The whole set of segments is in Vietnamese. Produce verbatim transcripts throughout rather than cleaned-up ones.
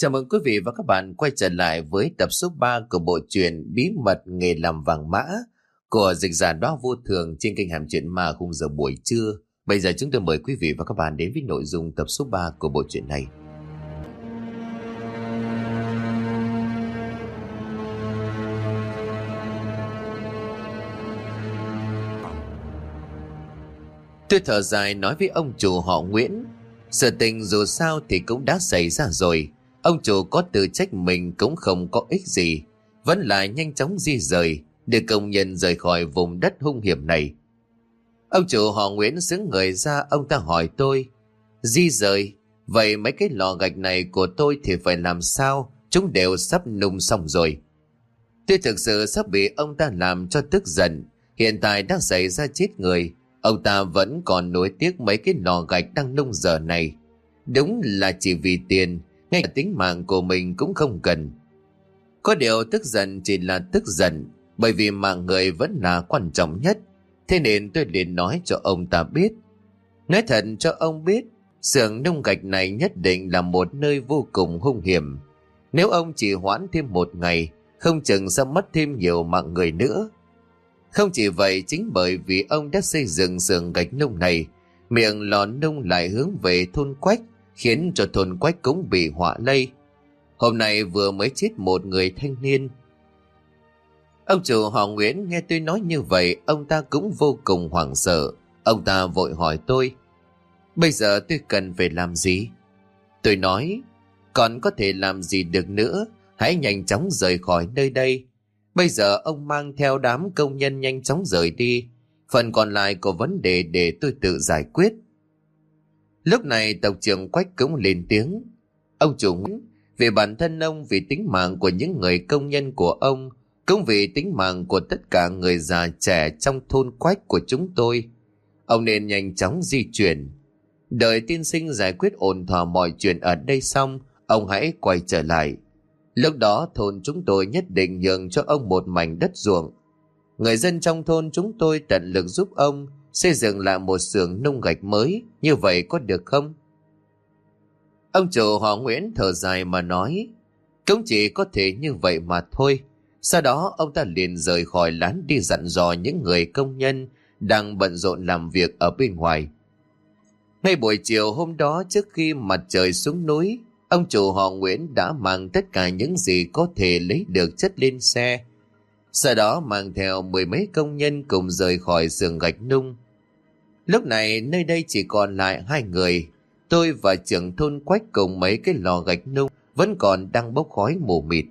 Chào mừng quý vị và các bạn quay trở lại với tập số ba của bộ truyện Bí mật nghề làm vàng mã của dịch giả Đóa Vô Thường trên kênh Hẻm Chuyện Ma khung giờ buổi trưa. Bây giờ chúng tôi mời quý vị và các bạn đến với nội dung tập số ba của bộ truyện này. Tôi thở dài nói với ông chủ họ Nguyễn, sự tình dù sao thì cũng đã xảy ra rồi. Ông chủ có tự trách mình cũng không có ích gì, vẫn là nhanh chóng di rời, để công nhân rời khỏi vùng đất hung hiểm này. Ông chủ họ Nguyễn xứng người ra, ông ta hỏi tôi, di rời, vậy mấy cái lò gạch này của tôi thì phải làm sao, chúng đều sắp nung xong rồi. Tôi thực sự sắp bị ông ta làm cho tức giận, hiện tại đang xảy ra chết người, ông ta vẫn còn nuối tiếc mấy cái lò gạch đang nung giờ này. Đúng là chỉ vì tiền, ngay cả tính mạng của mình cũng không cần. Có điều tức giận chỉ là tức giận, bởi vì mạng người vẫn là quan trọng nhất. Thế nên tôi liền nói cho ông ta biết. Nói thật cho ông biết, xưởng nung gạch này nhất định là một nơi vô cùng hung hiểm. Nếu ông chỉ hoãn thêm một ngày, không chừng sẽ mất thêm nhiều mạng người nữa. Không chỉ vậy, chính bởi vì ông đã xây dựng xưởng gạch nung này, miệng lò nung lại hướng về thôn Quách, khiến cho thôn Quách cũng bị họa lây. Hôm nay vừa mới chết một người thanh niên. Ông chủ họ Nguyễn nghe tôi nói như vậy, ông ta cũng vô cùng hoảng sợ. Ông ta vội hỏi tôi, bây giờ tôi cần phải làm gì? Tôi nói, còn có thể làm gì được nữa, hãy nhanh chóng rời khỏi nơi đây. Bây giờ ông mang theo đám công nhân nhanh chóng rời đi, phần còn lại có vấn đề để tôi tự giải quyết. Lúc này tộc trưởng Quách cũng lên tiếng, ông chủ, vì bản thân ông, vì tính mạng của những người công nhân của ông, cũng vì tính mạng của tất cả người già trẻ trong thôn Quách của chúng tôi, ông nên nhanh chóng di chuyển. Đợi tiên sinh giải quyết ổn thỏa mọi chuyện ở đây xong, ông hãy quay trở lại. Lúc đó thôn chúng tôi nhất định nhường cho ông một mảnh đất ruộng. Người dân trong thôn chúng tôi tận lực giúp ông xây dựng lại một xưởng nung gạch mới, như vậy có được không? Ông chủ họ Nguyễn thở dài mà nói, cũng chỉ có thể như vậy mà thôi. Sau đó ông ta liền rời khỏi lán đi dặn dò những người công nhân đang bận rộn làm việc ở bên ngoài. Ngay buổi chiều hôm đó, trước khi mặt trời xuống núi, ông chủ họ Nguyễn đã mang tất cả những gì có thể lấy được chất lên xe. Sau đó mang theo mười mấy công nhân cùng rời khỏi xưởng gạch nung. Lúc này nơi đây chỉ còn lại hai người, tôi và trưởng thôn Quách cùng mấy cái lò gạch nung vẫn còn đang bốc khói mù mịt.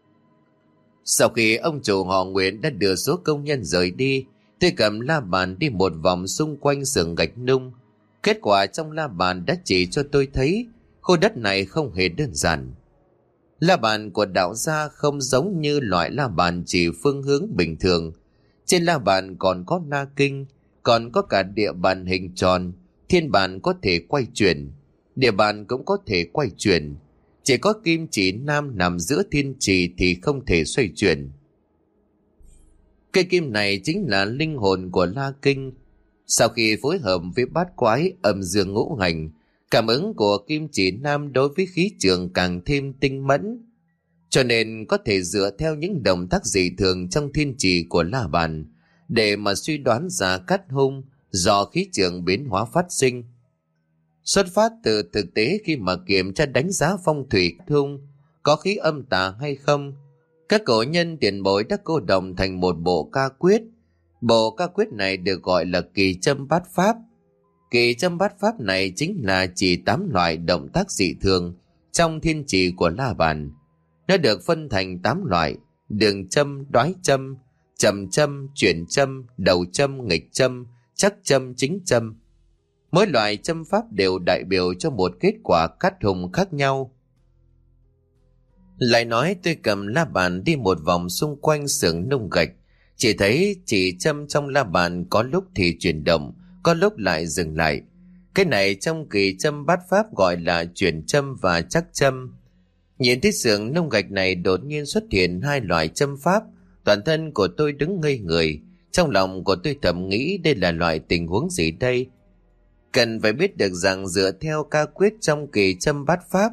Sau khi ông chủ họ Nguyễn đã đưa số công nhân rời đi, tôi cầm la bàn đi một vòng xung quanh xưởng gạch nung. Kết quả trong la bàn đã chỉ cho tôi thấy khu đất này không hề đơn giản. La bàn của đạo gia không giống như loại la bàn chỉ phương hướng bình thường. Trên la bàn còn có na kinh, còn có cả địa bàn hình tròn, thiên bàn có thể quay chuyển, địa bàn cũng có thể quay chuyển. Chỉ có kim chỉ nam nằm giữa thiên chỉ thì không thể xoay chuyển. Cây kim này chính là linh hồn của la kinh. Sau khi phối hợp với bát quái âm dương ngũ hành, cảm ứng của kim chỉ nam đối với khí trường càng thêm tinh mẫn, cho nên có thể dựa theo những động tác dị thường trong thiên chỉ của la bàn để mà suy đoán ra cát hung do khí trường biến hóa phát sinh. Xuất phát từ thực tế, khi mà kiểm tra đánh giá phong thủy hung có khí âm tà hay không, các cổ nhân tiền bối đã cô đồng thành một bộ ca quyết. Bộ ca quyết này được gọi là kỳ châm bát pháp. Kỳ châm bát pháp này chính là chỉ tám loại động tác dị thường trong thiên chỉ của la bàn. Nó được phân thành tám loại: đường châm, đoái châm, trầm châm, chuyển châm, đầu châm, nghịch châm, chắc châm, chính châm. Mỗi loại châm pháp đều đại biểu cho một kết quả cát hung khác nhau. Lại nói tôi cầm la bàn đi một vòng xung quanh xưởng nung gạch, chỉ thấy chỉ châm trong la bàn có lúc thì chuyển động, có lúc lại dừng lại. Cái này trong kỳ châm bát pháp gọi là chuyển châm và chắc châm. Nhìn thấy xưởng nung gạch này đột nhiên xuất hiện hai loại châm pháp, toàn thân của tôi đứng ngây người. Trong lòng của tôi thầm nghĩ đây là loại tình huống gì đây? Cần phải biết được rằng dựa theo ca quyết trong kỳ châm bát pháp,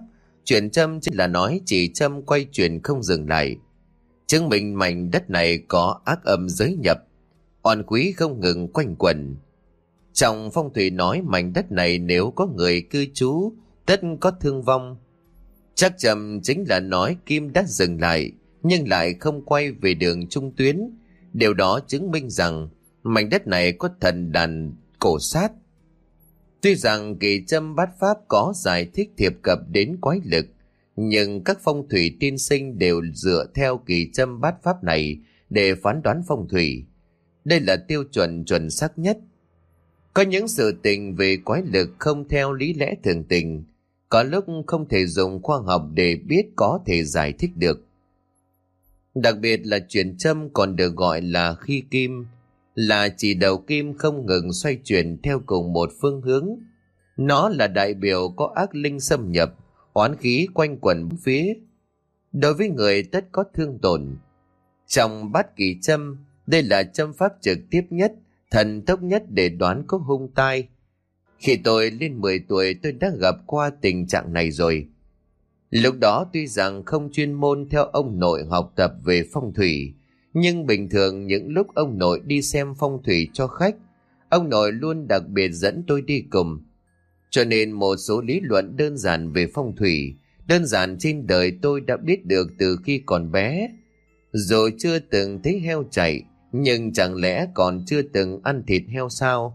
Chuyển châm chính là nói chỉ châm quay chuyển không dừng lại, chứng minh mảnh đất này có ác âm giới nhập, oan quý không ngừng quanh quẩn. Trong phong thủy nói mảnh đất này nếu có người cư trú, tất có thương vong. Chắc chắn chính là nói kim đã dừng lại, nhưng lại không quay về đường trung tuyến. Điều đó chứng minh rằng mảnh đất này có thần đàn cổ sát. Tuy rằng kỳ châm bát pháp có giải thích thiệp cập đến quái lực, nhưng các phong thủy tiên sinh đều dựa theo kỳ châm bát pháp này để phán đoán phong thủy. Đây là tiêu chuẩn chuẩn xác nhất. Có những sự tình về quái lực không theo lý lẽ thường tình, có lúc không thể dùng khoa học để biết có thể giải thích được. Đặc biệt là chuyển châm còn được gọi là khi kim, là chỉ đầu kim không ngừng xoay chuyển theo cùng một phương hướng. Nó là đại biểu có ác linh xâm nhập, oán khí quanh quẩn bốn phía. Đối với người tất có thương tổn. Trong bát kỳ châm, đây là châm pháp trực tiếp nhất, thần tốc nhất để đoán có hung tai. Khi tôi lên mười tuổi tôi đã gặp qua tình trạng này rồi. Lúc đó tuy rằng không chuyên môn theo ông nội học tập về phong thủy, nhưng bình thường những lúc ông nội đi xem phong thủy cho khách, ông nội luôn đặc biệt dẫn tôi đi cùng. Cho nên một số lý luận đơn giản về phong thủy, đơn giản trên đời tôi đã biết được từ khi còn bé. Rồi chưa từng thấy heo chạy, nhưng chẳng lẽ còn chưa từng ăn thịt heo sao?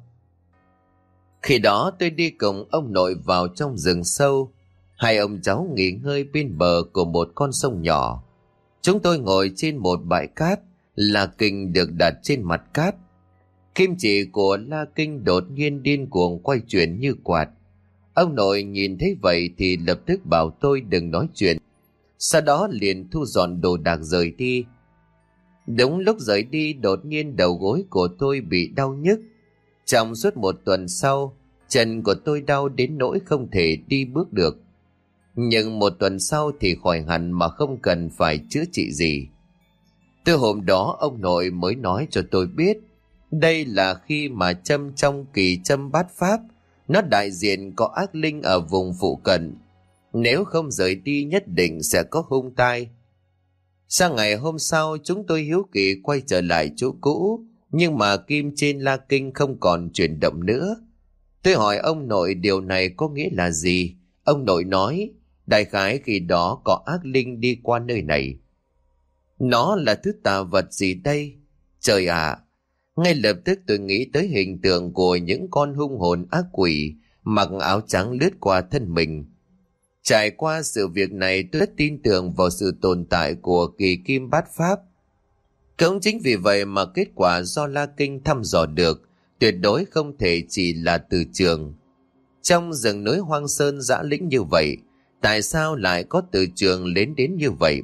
Khi đó tôi đi cùng ông nội vào trong rừng sâu. Hai ông cháu nghỉ ngơi bên bờ của một con sông nhỏ. Chúng tôi ngồi trên một bãi cát, La Kinh được đặt trên mặt cát. Kim chỉ của La Kinh đột nhiên điên cuồng quay chuyển như quạt. Ông nội nhìn thấy vậy thì lập tức bảo tôi đừng nói chuyện. Sau đó liền thu dọn đồ đạc rời đi. Đúng lúc rời đi đột nhiên đầu gối của tôi bị đau nhức. Trong suốt một tuần sau, chân của tôi đau đến nỗi không thể đi bước được. Nhưng một tuần sau thì khỏi hẳn mà không cần phải chữa trị gì. Từ hôm đó ông nội mới nói cho tôi biết, đây là khi mà châm trong kỳ châm bát pháp, nó đại diện có ác linh ở vùng phụ cận. Nếu không rời đi nhất định sẽ có hung tai. Sang ngày hôm sau chúng tôi hiếu kỳ quay trở lại chỗ cũ, nhưng mà kim trên La Kinh không còn chuyển động nữa. Tôi hỏi ông nội điều này có nghĩa là gì? Ông nội nói, đại khái khi đó có ác linh đi qua nơi này. Nó là thứ tà vật gì đây? Trời ạ! À, ngay lập tức tôi nghĩ tới hình tượng của những con hung hồn ác quỷ mặc áo trắng lướt qua thân mình. Trải qua sự việc này tôi rất tin tưởng vào sự tồn tại của kỳ kim bát pháp. Cũng chính vì vậy mà kết quả do La Kinh thăm dò được tuyệt đối không thể chỉ là từ trường. Trong rừng núi hoang sơn dã lĩnh như vậy, tại sao lại có từ trường lớn đến như vậy?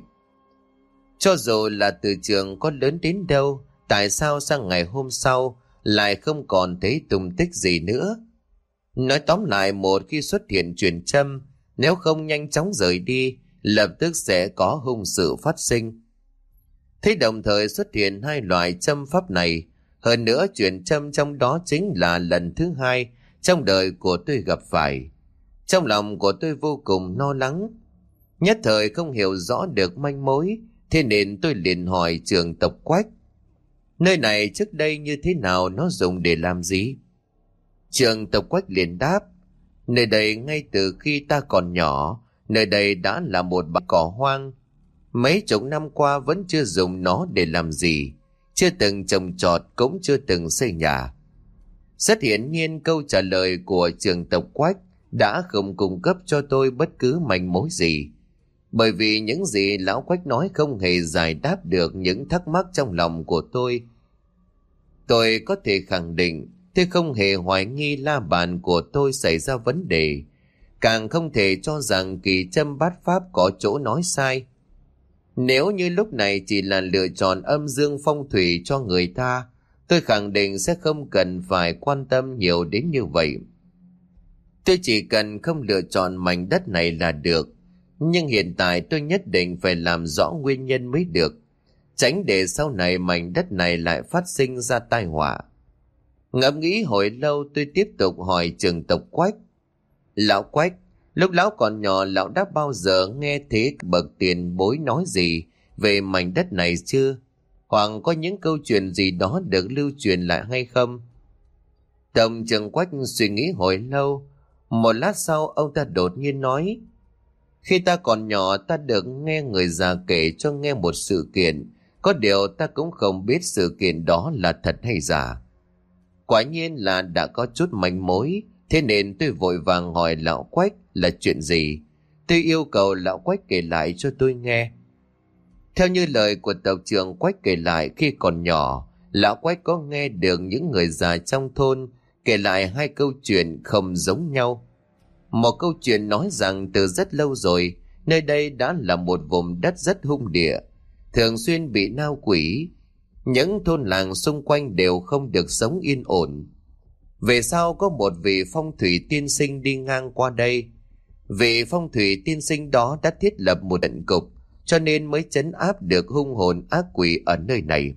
Cho dù là từ trường có lớn đến đâu, tại sao sang ngày hôm sau lại không còn thấy tung tích gì nữa? Nói tóm lại, một khi xuất hiện truyền châm, nếu không nhanh chóng rời đi, lập tức sẽ có hung sự phát sinh. Thế đồng thời xuất hiện hai loại châm pháp này, hơn nữa truyền châm trong đó chính là lần thứ hai trong đời của tôi gặp phải. Trong lòng của tôi vô cùng lo lắng, nhất thời không hiểu rõ được manh mối, thế nên tôi liền hỏi trường tộc Quách, nơi này trước đây như thế nào, nó dùng để làm gì? Trường tộc Quách liền đáp, nơi đây ngay từ khi ta còn nhỏ, nơi đây đã là một bãi cỏ hoang. Mấy chục năm qua vẫn chưa dùng nó để làm gì, chưa từng trồng trọt, cũng chưa từng xây nhà. Rất hiển nhiên câu trả lời của trường tộc Quách đã không cung cấp cho tôi bất cứ manh mối gì, bởi vì những gì lão Quách nói không hề giải đáp được những thắc mắc trong lòng của tôi. Tôi có thể khẳng định tôi không hề hoài nghi la bàn của tôi xảy ra vấn đề, càng không thể cho rằng kỳ châm bát pháp có chỗ nói sai. Nếu như lúc này chỉ là lựa chọn âm dương phong thủy cho người ta, tôi khẳng định sẽ không cần phải quan tâm nhiều đến như vậy. Tôi chỉ cần không lựa chọn mảnh đất này là được, nhưng hiện tại tôi nhất định phải làm rõ nguyên nhân mới được, tránh để sau này mảnh đất này lại phát sinh ra tai họa. Ngẫm nghĩ hồi lâu tôi tiếp tục hỏi trường tộc Quách, lão Quách, Lúc lão còn nhỏ, lão đã bao giờ nghe thế bậc tiền bối nói gì về mảnh đất này chưa? Hoặc có những câu chuyện gì đó được lưu truyền lại hay không? Tổng trưởng Quách suy nghĩ hồi lâu. Một lát sau ông ta đột nhiên nói: Khi ta còn nhỏ, ta được nghe người già kể cho nghe một sự kiện. Có điều ta cũng không biết sự kiện đó là thật hay giả. Quả nhiên là đã có chút manh mối. Thế nên tôi vội vàng hỏi lão Quách là chuyện gì. Tôi yêu cầu lão Quách kể lại cho tôi nghe. Theo như lời của tộc trưởng Quách kể lại, khi còn nhỏ, lão Quách có nghe được những người già trong thôn kể lại hai câu chuyện không giống nhau. Một câu chuyện nói rằng từ rất lâu rồi, nơi đây đã là một vùng đất rất hung địa, thường xuyên bị nao quỷ. Những thôn làng xung quanh đều không được sống yên ổn. Về sau có một vị phong thủy tiên sinh đi ngang qua đây. Vị phong thủy tiên sinh đó đã thiết lập một trận cục, cho nên mới trấn áp được hung hồn ác quỷ ở nơi này.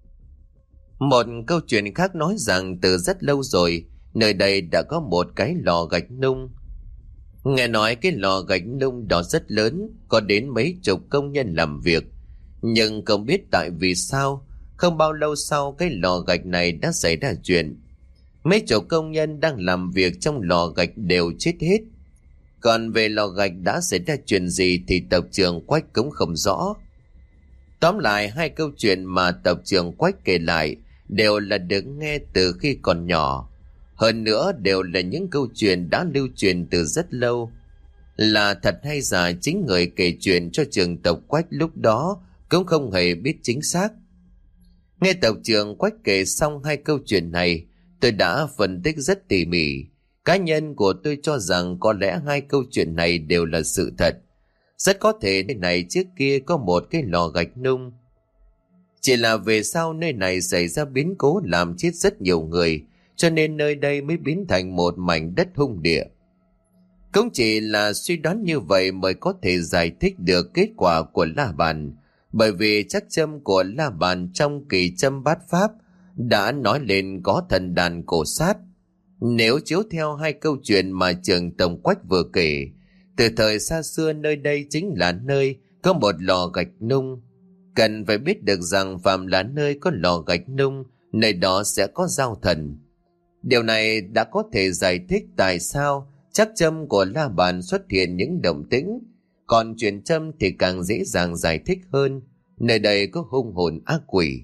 Một câu chuyện khác nói rằng từ rất lâu rồi, nơi đây đã có một cái lò gạch nung. Nghe nói cái lò gạch nung đó rất lớn, có đến mấy chục công nhân làm việc. Nhưng không biết tại vì sao, không bao lâu sau cái lò gạch này đã xảy ra chuyện. Mấy chục công nhân đang làm việc trong lò gạch đều chết hết. Còn về lò gạch đã xảy ra chuyện gì thì tộc trưởng Quách cũng không rõ. Tóm lại, hai câu chuyện mà tộc trưởng Quách kể lại đều là được nghe từ khi còn nhỏ. Hơn nữa đều là những câu chuyện đã lưu truyền từ rất lâu. Là thật hay giả, chính người kể chuyện cho trưởng tộc Quách lúc đó cũng không hề biết chính xác. Nghe tộc trưởng Quách kể xong hai câu chuyện này, tôi đã phân tích rất tỉ mỉ. Cá nhân của tôi cho rằng có lẽ hai câu chuyện này đều là sự thật. Rất có thể nơi này trước kia có một cái lò gạch nung. Chỉ là về sau nơi này xảy ra biến cố làm chết rất nhiều người, cho nên nơi đây mới biến thành một mảnh đất hung địa. Cũng chỉ là suy đoán như vậy mới có thể giải thích được kết quả của La Bàn, bởi vì chắc châm của La Bàn trong kỳ châm bát pháp đã nói lên có thần đàn cổ sát. Nếu chiếu theo hai câu chuyện mà trường Tổng Quách vừa kể, từ thời xa xưa nơi đây chính là nơi có một lò gạch nung. Cần phải biết được rằng phàm là nơi có lò gạch nung, nơi đó sẽ có giao thần. Điều này đã có thể giải thích tại sao chắc châm của La Bàn xuất hiện những động tĩnh. Còn truyền châm thì càng dễ dàng giải thích hơn, nơi đây có hung hồn ác quỷ.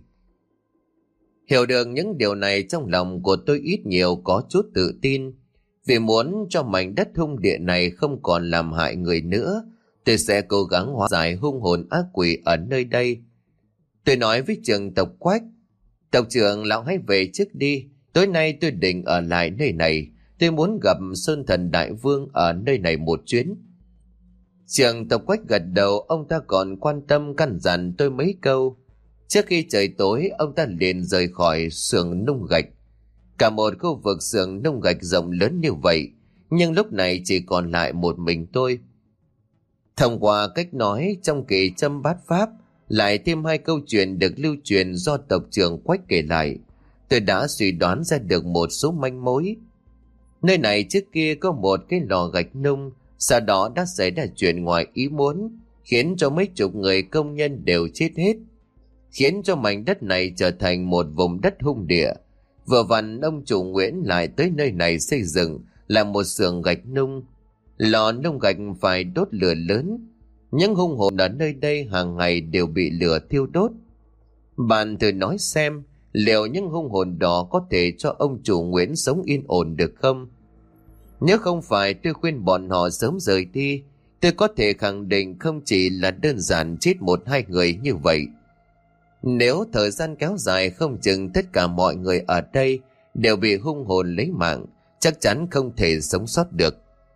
Hiểu được những điều này, trong lòng của tôi ít nhiều có chút tự tin. Vì muốn cho mảnh đất hung địa này không còn làm hại người nữa, tôi sẽ cố gắng hóa giải hung hồn ác quỷ ở nơi đây. Tôi nói với trưởng tộc Quách: Tộc trưởng, lão hãy về trước đi. Tối nay tôi định ở lại nơi này. Tôi muốn gặp Sơn Thần Đại Vương ở nơi này một chuyến. Trưởng tộc Quách gật đầu. Ông ta còn quan tâm căn dặn tôi mấy câu. Trước khi trời tối, ông ta liền rời khỏi xưởng nung gạch. Cả một khu vực xưởng nung gạch rộng lớn như vậy, nhưng lúc này chỉ còn lại một mình tôi. Thông qua cách nói trong kỳ châm bát pháp, lại thêm hai câu chuyện được lưu truyền do tộc trưởng Quách kể lại, tôi đã suy đoán ra được một số manh mối. Nơi này trước kia có một cái lò gạch nung, sau đó đã xảy ra chuyện ngoài ý muốn, khiến cho mấy chục người công nhân đều chết hết, khiến cho mảnh đất này trở thành một vùng đất hung địa. Vừa vặn ông chủ Nguyễn lại tới nơi này xây dựng là một xưởng gạch nung. Lò nung gạch phải đốt lửa lớn. Những hung hồn ở nơi đây hàng ngày đều bị lửa thiêu đốt. Bạn thử nói xem, liệu những hung hồn đó có thể cho ông chủ Nguyễn sống yên ổn được không? Nếu không phải tôi khuyên bọn họ sớm rời đi, tôi có thể khẳng định không chỉ là đơn giản chết một hai người như vậy. Nếu thời gian kéo dài, không chừng tất cả mọi người ở đây đều bị hung hồn lấy mạng, chắc chắn không thể sống sót được.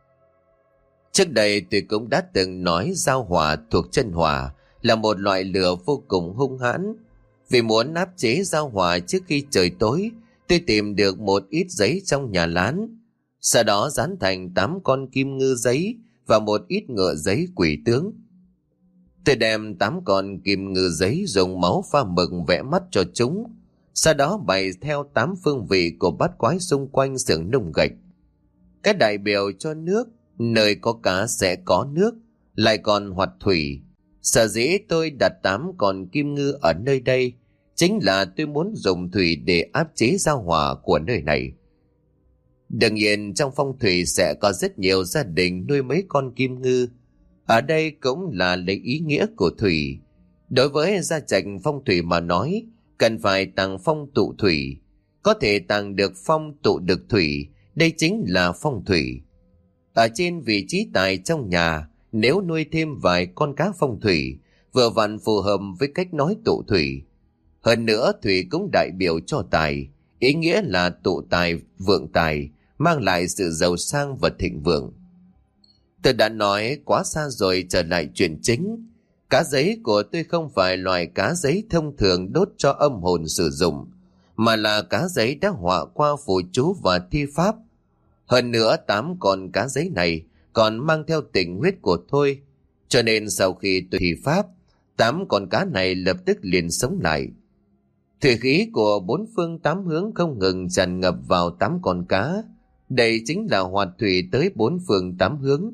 Trước đây tôi cũng đã từng nói dao hỏa thuộc chân hỏa là một loại lửa vô cùng hung hãn. Vì muốn áp chế dao hỏa trước khi trời tối, tôi tìm được một ít giấy trong nhà lán, sau đó dán thành tám con kim ngư giấy và một ít ngựa giấy quỷ tướng. Tôi đem tám con kim ngư giấy dùng máu pha mực vẽ mắt cho chúng, sau đó bày theo tám phương vị của bát quái xung quanh xưởng nung gạch. Các đại biểu cho nước, Nơi có cá sẽ có nước, lại còn hoạt thủy. Sở dĩ tôi đặt tám con kim ngư ở nơi đây chính là tôi muốn dùng thủy để áp chế giao hỏa của nơi này. Đương nhiên trong phong thủy sẽ có rất nhiều gia đình nuôi mấy con kim ngư. Ở đây cũng là lấy ý nghĩa của thủy. Đối với gia trạch phong thủy mà nói, cần phải tàng phong tụ thủy. Có thể tàng được phong tụ được thủy, đây chính là phong thủy. Ở trên vị trí tài trong nhà, nếu nuôi thêm vài con cá phong thủy, vừa vặn phù hợp với cách nói tụ thủy. Hơn nữa thủy cũng đại biểu cho tài, ý nghĩa là tụ tài, vượng tài, mang lại sự giàu sang và thịnh vượng. Tôi đã nói quá xa rồi, trở lại chuyện chính. Cá giấy của tôi không phải loại cá giấy thông thường đốt cho âm hồn sử dụng, mà là cá giấy đã họa qua phù chú và thi pháp. Hơn nữa tám con cá giấy này còn mang theo tình huyết của tôi, cho nên sau khi tôi thi pháp, tám con cá này lập tức liền sống lại. Thủy khí của bốn phương tám hướng không ngừng tràn ngập vào tám con cá. Đây chính là hoạt thủy tới bốn phương tám hướng.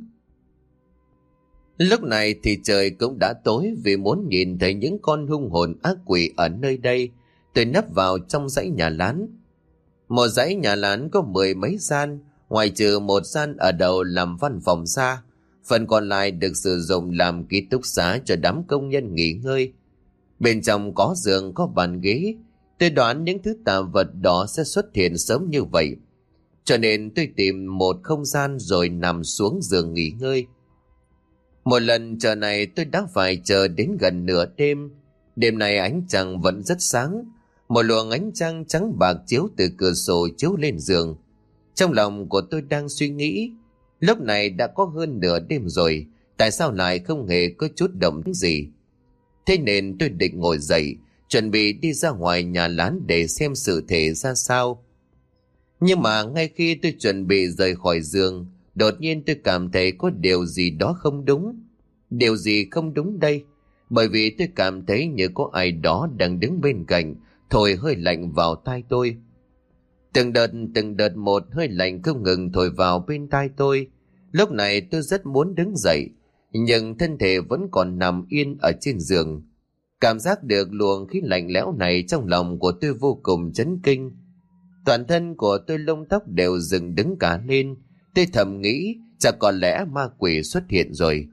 Lúc này thì trời cũng đã tối, vì muốn nhìn thấy những con hung hồn ác quỷ ở nơi đây, tôi nấp vào trong dãy nhà lán. Một dãy nhà lán có mười mấy gian, ngoài trừ một gian ở đầu làm văn phòng ra, phần còn lại được sử dụng làm ký túc xá cho đám công nhân nghỉ ngơi. Bên trong có giường, có bàn ghế. Tôi đoán những thứ tà vật đó sẽ xuất hiện sớm như vậy, cho nên tôi tìm một không gian rồi nằm xuống giường nghỉ ngơi. Một lần chờ này tôi đã phải chờ đến gần nửa đêm. Đêm này ánh trăng vẫn rất sáng, một luồng ánh trăng trắng bạc chiếu từ cửa sổ chiếu lên giường. Trong lòng của tôi đang suy nghĩ, lúc này đã có hơn nửa đêm rồi, tại sao lại không hề có chút động tĩnh gì. Thế nên tôi định ngồi dậy, chuẩn bị đi ra ngoài nhà lán để xem sự thể ra sao. Nhưng mà ngay khi tôi chuẩn bị rời khỏi giường, đột nhiên tôi cảm thấy có điều gì đó không đúng. Điều gì không đúng đây? Bởi vì tôi cảm thấy như có ai đó đang đứng bên cạnh, thổi hơi lạnh vào tai tôi. Từng đợt từng đợt một hơi lạnh không ngừng thổi vào bên tai tôi. Lúc này tôi rất muốn đứng dậy, nhưng thân thể vẫn còn nằm yên ở trên giường. Cảm giác được luồng khí lạnh lẽo này trong lòng của tôi vô cùng chấn kinh. Toàn thân của tôi lông tóc đều dựng đứng cả lên. Tôi thầm nghĩ chắc có lẽ ma quỷ xuất hiện rồi.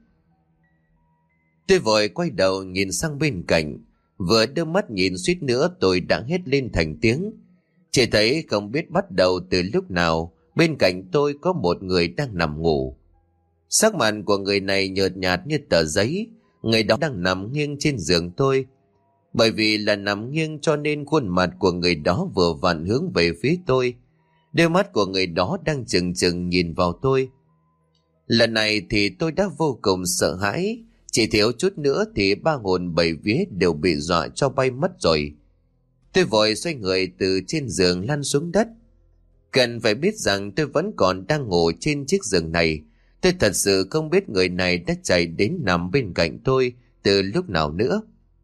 Tôi vội quay đầu nhìn sang bên cạnh. Vừa đưa mắt nhìn suýt nữa tôi đã hét lên thành tiếng. Chỉ thấy không biết bắt đầu từ lúc nào, bên cạnh tôi có một người đang nằm ngủ. Sắc mặt của người này nhợt nhạt như tờ giấy. Người đó đang nằm nghiêng trên giường tôi. Bởi vì là nằm nghiêng cho nên khuôn mặt của người đó vừa vặn hướng về phía tôi. Đôi mắt của người đó đang chừng chừng nhìn vào tôi. Lần này thì tôi đã vô cùng sợ hãi. Chỉ thiếu chút nữa thì ba hồn bảy vía đều bị dọa cho bay mất rồi. Tôi vội xoay người từ trên giường lăn xuống đất. Cần phải biết rằng tôi vẫn còn đang ngủ trên chiếc giường này. Tôi thật sự không biết người này đã chạy đến nằm bên cạnh tôi từ lúc nào nữa.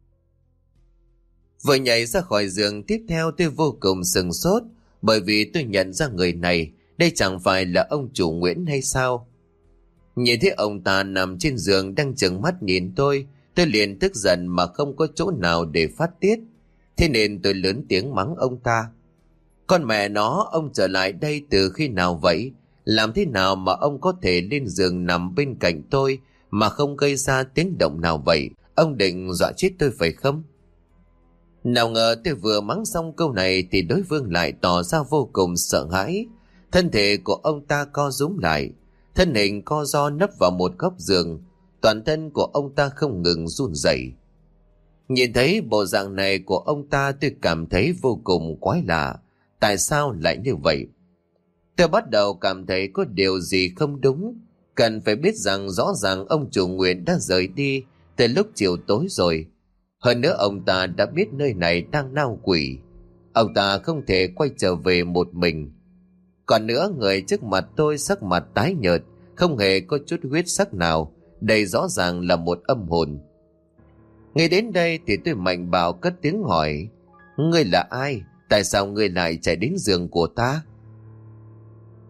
Vừa nhảy ra khỏi giường tiếp theo tôi vô cùng sừng sốt, bởi vì tôi nhận ra người này, đây chẳng phải là ông chủ Nguyễn hay sao? Nhìn thấy ông ta nằm trên giường đang trừng mắt nhìn tôi, tôi liền tức giận mà không có chỗ nào để phát tiết. Thế nên tôi lớn tiếng mắng ông ta. Con mẹ nó, ông trở lại đây từ khi nào vậy? Làm thế nào mà ông có thể lên giường nằm bên cạnh tôi mà không gây ra tiếng động nào vậy? Ông định dọa chết tôi phải không? Nào ngờ tôi vừa mắng xong câu này thì đối phương lại tỏ ra vô cùng sợ hãi. Thân thể của ông ta co rúm lại, thân hình co ro nấp vào một góc giường, toàn thân của ông ta không ngừng run rẩy. Nhìn thấy bộ dạng này của ông ta tôi cảm thấy vô cùng quái lạ. Tại sao lại như vậy? Tôi bắt đầu cảm thấy có điều gì không đúng. Cần phải biết rằng rõ ràng ông chủ Nguyễn đã rời đi từ lúc chiều tối rồi. Hơn nữa ông ta đã biết nơi này đang nao quỷ. Ông ta không thể quay trở về một mình. Còn nữa, người trước mặt tôi sắc mặt tái nhợt, không hề có chút huyết sắc nào. Đây rõ ràng là một âm hồn. Ngay đến đây thì tôi mạnh bạo cất tiếng hỏi: ngươi là ai? Tại sao ngươi lại chạy đến giường của ta?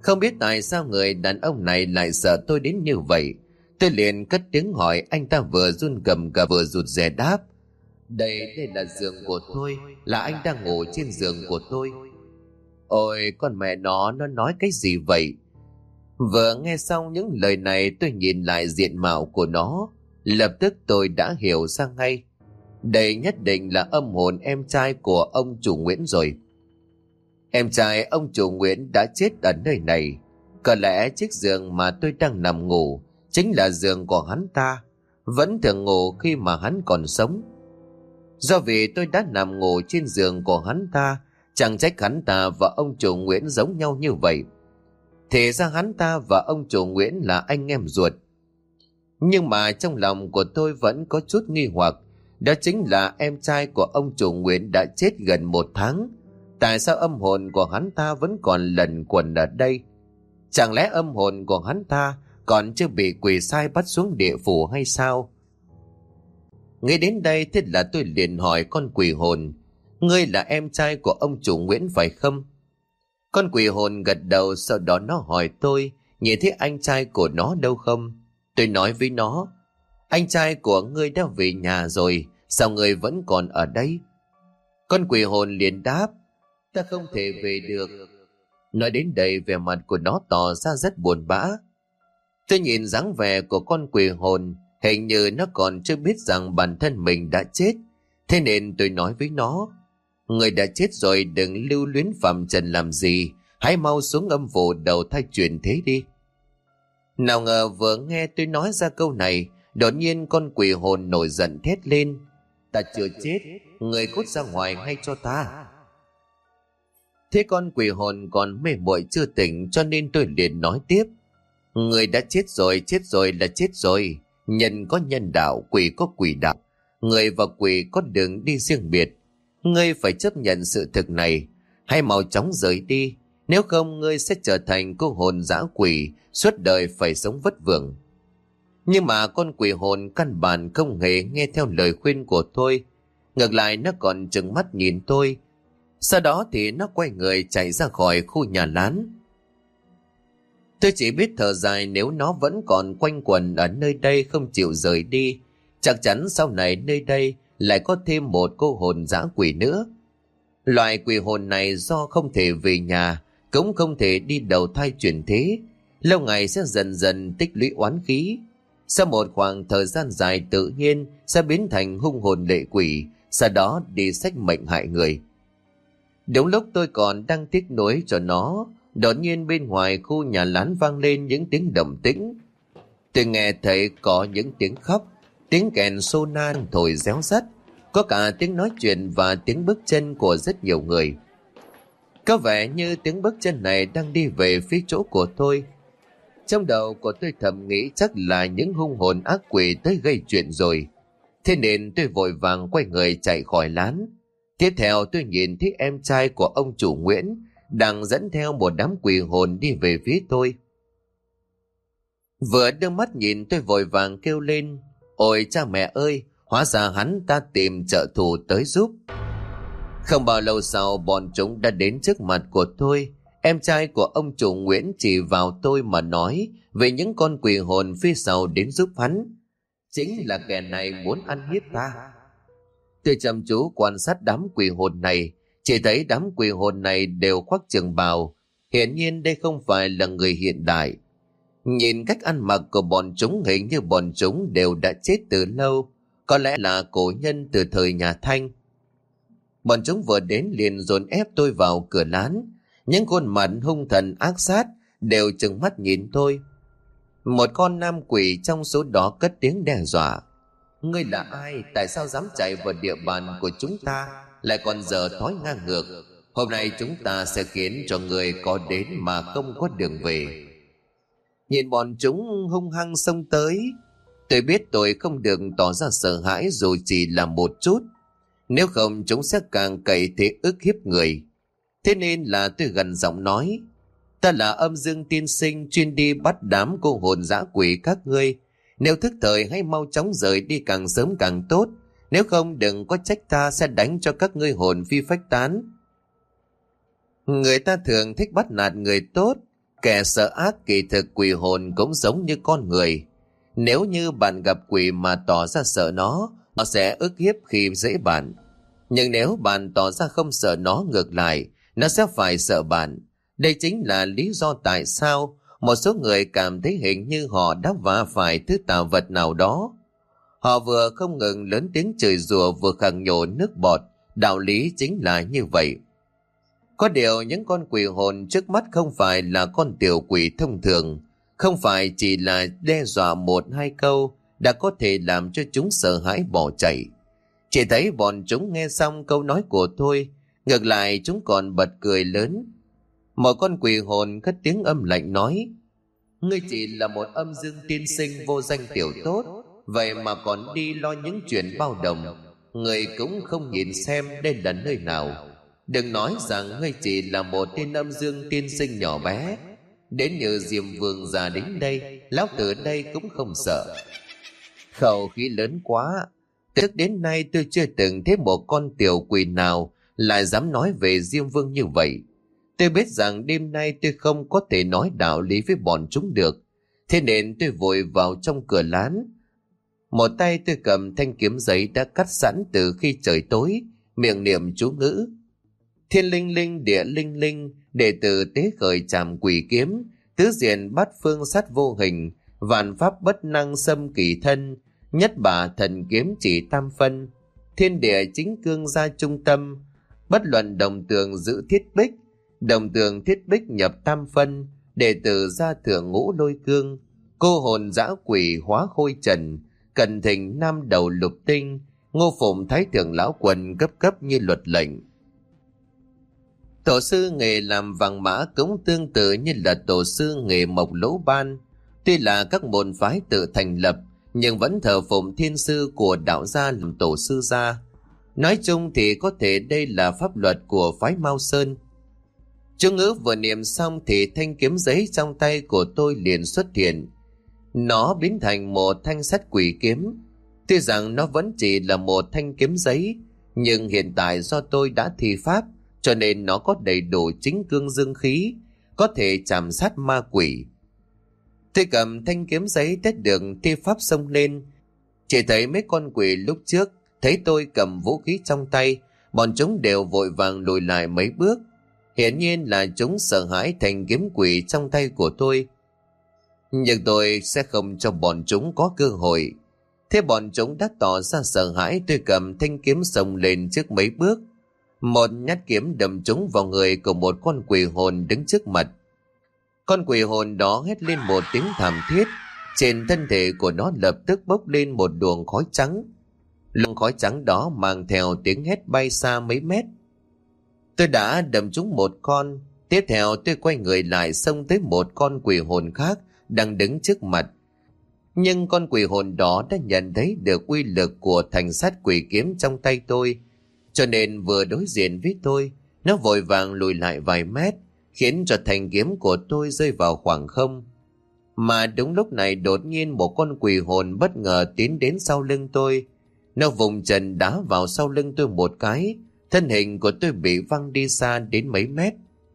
Không biết tại sao người đàn ông này lại sợ tôi đến như vậy. Tôi liền cất tiếng hỏi, anh ta vừa run cầm cập vừa rụt rè đáp: Đây, đây là giường của tôi, là anh đang ngủ trên giường của tôi. Ôi, con mẹ nó, nó nói cái gì vậy? Vừa nghe xong những lời này, tôi nhìn lại diện mạo của nó. Lập tức tôi đã hiểu ra ngay. Đây nhất định là âm hồn em trai của ông chủ Nguyễn rồi. Em trai ông chủ Nguyễn đã chết ở nơi này. Có lẽ chiếc giường mà tôi đang nằm ngủ chính là giường của hắn ta, vẫn thường ngủ khi mà hắn còn sống. Do vì tôi đã nằm ngủ trên giường của hắn ta, chẳng trách hắn ta và ông chủ Nguyễn giống nhau như vậy. Thì ra hắn ta và ông chủ Nguyễn là anh em ruột. Nhưng mà trong lòng của tôi vẫn có chút nghi hoặc. Đó chính là em trai của ông chủ Nguyễn đã chết gần một tháng. Tại sao âm hồn của hắn ta vẫn còn lẩn quẩn ở đây? Chẳng lẽ âm hồn của hắn ta còn chưa bị quỷ sai bắt xuống địa phủ hay sao? Nghĩ đến đây, thế là tôi liền hỏi con quỷ hồn: Ngươi là em trai của ông chủ Nguyễn phải không? Con quỷ hồn gật đầu, sau đó nó hỏi tôi: Nhìn thấy anh trai của nó đâu không? Tôi nói với nó: Anh trai của ngươi đã về nhà rồi, sao ngươi vẫn còn ở đây? Con quỷ hồn liền đáp: Ta không thể về được. Nói đến đây, vẻ mặt của nó tỏ ra rất buồn bã. Tôi nhìn dáng vẻ của con quỷ hồn, hình như nó còn chưa biết rằng bản thân mình đã chết. Thế nên tôi nói với nó: Người đã chết rồi, đừng lưu luyến phàm trần làm gì, hãy mau xuống âm phủ đầu thai chuyển thế đi. Nào ngờ vừa nghe tôi nói ra câu này, đột nhiên con quỷ hồn nổi giận thét lên: Ta chưa chết, người cút ra ngoài ngay cho ta. Thế con quỷ hồn còn mê muội chưa tỉnh, cho nên tôi liền nói tiếp: Người đã chết rồi, chết rồi là chết rồi. Nhân có nhân đạo, quỷ có quỷ đạo. Người và quỷ có đường đi riêng biệt. Ngươi phải chấp nhận sự thực này. Hãy mau chóng rời đi, nếu không ngươi sẽ trở thành cô hồn dã quỷ, suốt đời phải sống vất vưởng. Nhưng mà con quỷ hồn căn bản không hề nghe theo lời khuyên của tôi. Ngược lại, nó còn trừng mắt nhìn tôi. Sau đó thì nó quay người chạy ra khỏi khu nhà lán. Tôi chỉ biết thở dài, nếu nó vẫn còn quanh quẩn ở nơi đây không chịu rời đi, chắc chắn sau này nơi đây lại có thêm một cô hồn dã quỷ nữa. Loại quỷ hồn này do không thể về nhà, cũng không thể đi đầu thai chuyển thế, lâu ngày sẽ dần dần tích lũy oán khí. Sau một khoảng thời gian dài tự nhiên sẽ biến thành hung hồn lệ quỷ, sau đó đi xách mệnh hại người. Đúng lúc tôi còn đang tiếc nuối cho nó, đột nhiên bên ngoài khu nhà lán vang lên những tiếng động tĩnh. Tôi nghe thấy có những tiếng khóc, tiếng kèn sô nan thổi réo rắt, có cả tiếng nói chuyện và tiếng bước chân của rất nhiều người. Có vẻ như tiếng bước chân này đang đi về phía chỗ của tôi. Trong đầu của tôi thầm nghĩ chắc là những hung hồn ác quỷ tới gây chuyện rồi. Thế nên tôi vội vàng quay người chạy khỏi lán. Tiếp theo tôi nhìn thấy em trai của ông chủ Nguyễn đang dẫn theo một đám quỷ hồn đi về phía tôi. Vừa đưa mắt nhìn, tôi vội vàng kêu lên: Ôi cha mẹ ơi, hóa ra hắn ta tìm trợ thủ tới giúp. Không bao lâu sau, bọn chúng đã đến trước mặt của tôi. Em trai của ông chủ Nguyễn chỉ vào tôi mà nói về những con quỷ hồn phía sau đến giúp hắn. Chính là kẻ này muốn ăn hiếp ta. Tôi chăm chú quan sát đám quỷ hồn này, chỉ thấy đám quỷ hồn này đều khoác trường bào. Hiển nhiên đây không phải là người hiện đại. Nhìn cách ăn mặc của bọn chúng, hình như bọn chúng đều đã chết từ lâu, có lẽ là cổ nhân từ thời nhà Thanh. Bọn chúng vừa đến liền dồn ép tôi vào cửa lán. Những khuôn mặt hung thần ác sát đều trừng mắt nhìn tôi. Một con nam quỷ trong số đó cất tiếng đe dọa: Ngươi là ai? Tại sao dám chạy vào địa bàn của chúng ta, lại còn giờ thói ngang ngược? Hôm nay chúng ta sẽ khiến cho người có đến mà không có đường về. Nhìn bọn chúng hung hăng xông tới, tôi biết tôi không được tỏ ra sợ hãi dù chỉ là một chút, nếu không chúng sẽ càng cậy thế ức hiếp người. Thế nên là tôi gần giọng nói: Ta là Âm Dương tiên sinh, chuyên đi bắt đám cô hồn dã quỷ các ngươi. Nếu thức thời hãy mau chóng rời đi càng sớm càng tốt, nếu không đừng có trách ta sẽ đánh cho các ngươi hồn phi phách tán. Người ta thường thích bắt nạt người tốt, Kẻ sợ ác kỳ thực quỷ hồn cũng giống như con người. Nếu như bạn gặp quỷ mà tỏ ra sợ nó, nó sẽ ức hiếp khi dễ bạn. Nhưng nếu bạn tỏ ra không sợ nó, ngược lại, nó sẽ phải sợ bạn. Đây chính là lý do tại sao một số người cảm thấy hình như họ đã vạ phải thứ tà vật nào đó. Họ vừa không ngừng lớn tiếng chửi rủa, vừa khẳng nhổ nước bọt. Đạo lý chính là như vậy. Có điều những con quỷ hồn trước mắt không phải là con tiểu quỷ thông thường, không phải chỉ là đe dọa một hai câu đã có thể làm cho chúng sợ hãi bỏ chạy. Chỉ thấy bọn chúng nghe xong câu nói của tôi, ngược lại chúng còn bật cười lớn. Một con quỷ hồn cất tiếng âm lạnh nói: "Ngươi chỉ là một âm dương tiên sinh vô danh tiểu tốt, vậy mà còn đi lo những chuyện bao đồng. Ngươi cũng không nhìn xem đây là nơi nào. Đừng nói rằng ngươi chỉ là một tên âm dương tiên sinh nhỏ bé. Đến như Diêm Vương già đến đây, lão tử đây cũng không sợ." Khẩu khí lớn quá. Từ trước đến nay tôi chưa từng thấy một con tiểu quỷ nào lại dám nói về Diêm Vương như vậy. Tôi biết rằng đêm nay tôi không có thể nói đạo lý với bọn chúng được, thế nên tôi vội vào trong cửa lán. Một tay tôi cầm thanh kiếm giấy đã cắt sẵn từ khi trời tối, miệng niệm chú ngữ: "Thiên linh linh địa linh linh, đệ tử tế khởi trảm quỷ kiếm, tứ diện bát phương sát vô hình, vạn pháp bất năng xâm kỳ thân, nhất bả thần kiếm chỉ tam phân, thiên địa chính cương gia trung tâm, bất luận đồng tường giữ thiết bích, đồng tường thiết bích nhập tam phân, đệ tử gia thượng ngũ lôi cương, cô hồn dã quỷ hóa khôi trần, cẩn thịnh nam đầu lục tinh, ngô phụng thái thượng lão quần cấp cấp như luật lệnh." Tổ sư nghề làm vàng mã cũng tương tự như là tổ sư nghề mộc lỗ ban. Tuy là các môn phái tự thành lập, nhưng vẫn thờ phụng thiên sư của đạo gia làm tổ sư gia. Nói chung thì có thể đây là pháp luật của phái Mao Sơn. Chú ngữ vừa niệm xong thì thanh kiếm giấy trong tay của tôi liền xuất hiện. Nó biến thành một thanh sắt quỷ kiếm. Tuy rằng nó vẫn chỉ là một thanh kiếm giấy, nhưng hiện tại do tôi đã thi pháp, cho nên nó có đầy đủ chính cương dương khí, có thể chạm sát ma quỷ. Tôi cầm thanh kiếm giấy tết đường thi pháp xông lên. Chỉ thấy mấy con quỷ lúc trước thấy tôi cầm vũ khí trong tay, bọn chúng đều vội vàng lùi lại mấy bước. Hiển nhiên là chúng sợ hãi thanh kiếm quỷ trong tay của tôi. Nhưng tôi sẽ không cho bọn chúng có cơ hội. Thế bọn chúng đã tỏ ra sợ hãi, tôi cầm thanh kiếm xông lên trước mấy bước. Một nhát kiếm đâm trúng vào người của một con quỷ hồn đứng trước mặt. Con quỷ hồn đó hét lên một tiếng thảm thiết. Trên thân thể của nó lập tức bốc lên một luồng khói trắng. Luồng khói trắng đó mang theo tiếng hét bay xa mấy mét. Tôi đã đâm trúng một con. Tiếp theo tôi quay người lại xông tới một con quỷ hồn khác đang đứng trước mặt. Nhưng con quỷ hồn đó đã nhận thấy được uy lực của thanh sắt quỷ kiếm trong tay tôi, cho nên vừa đối diện với tôi, nó vội vàng lùi lại vài mét, khiến cho thanh kiếm của tôi rơi vào khoảng không. Mà đúng lúc này đột nhiên một con quỷ hồn bất ngờ tiến đến sau lưng tôi. Nó vùng chân đá vào sau lưng tôi một cái, thân hình của tôi bị văng đi xa đến mấy mét.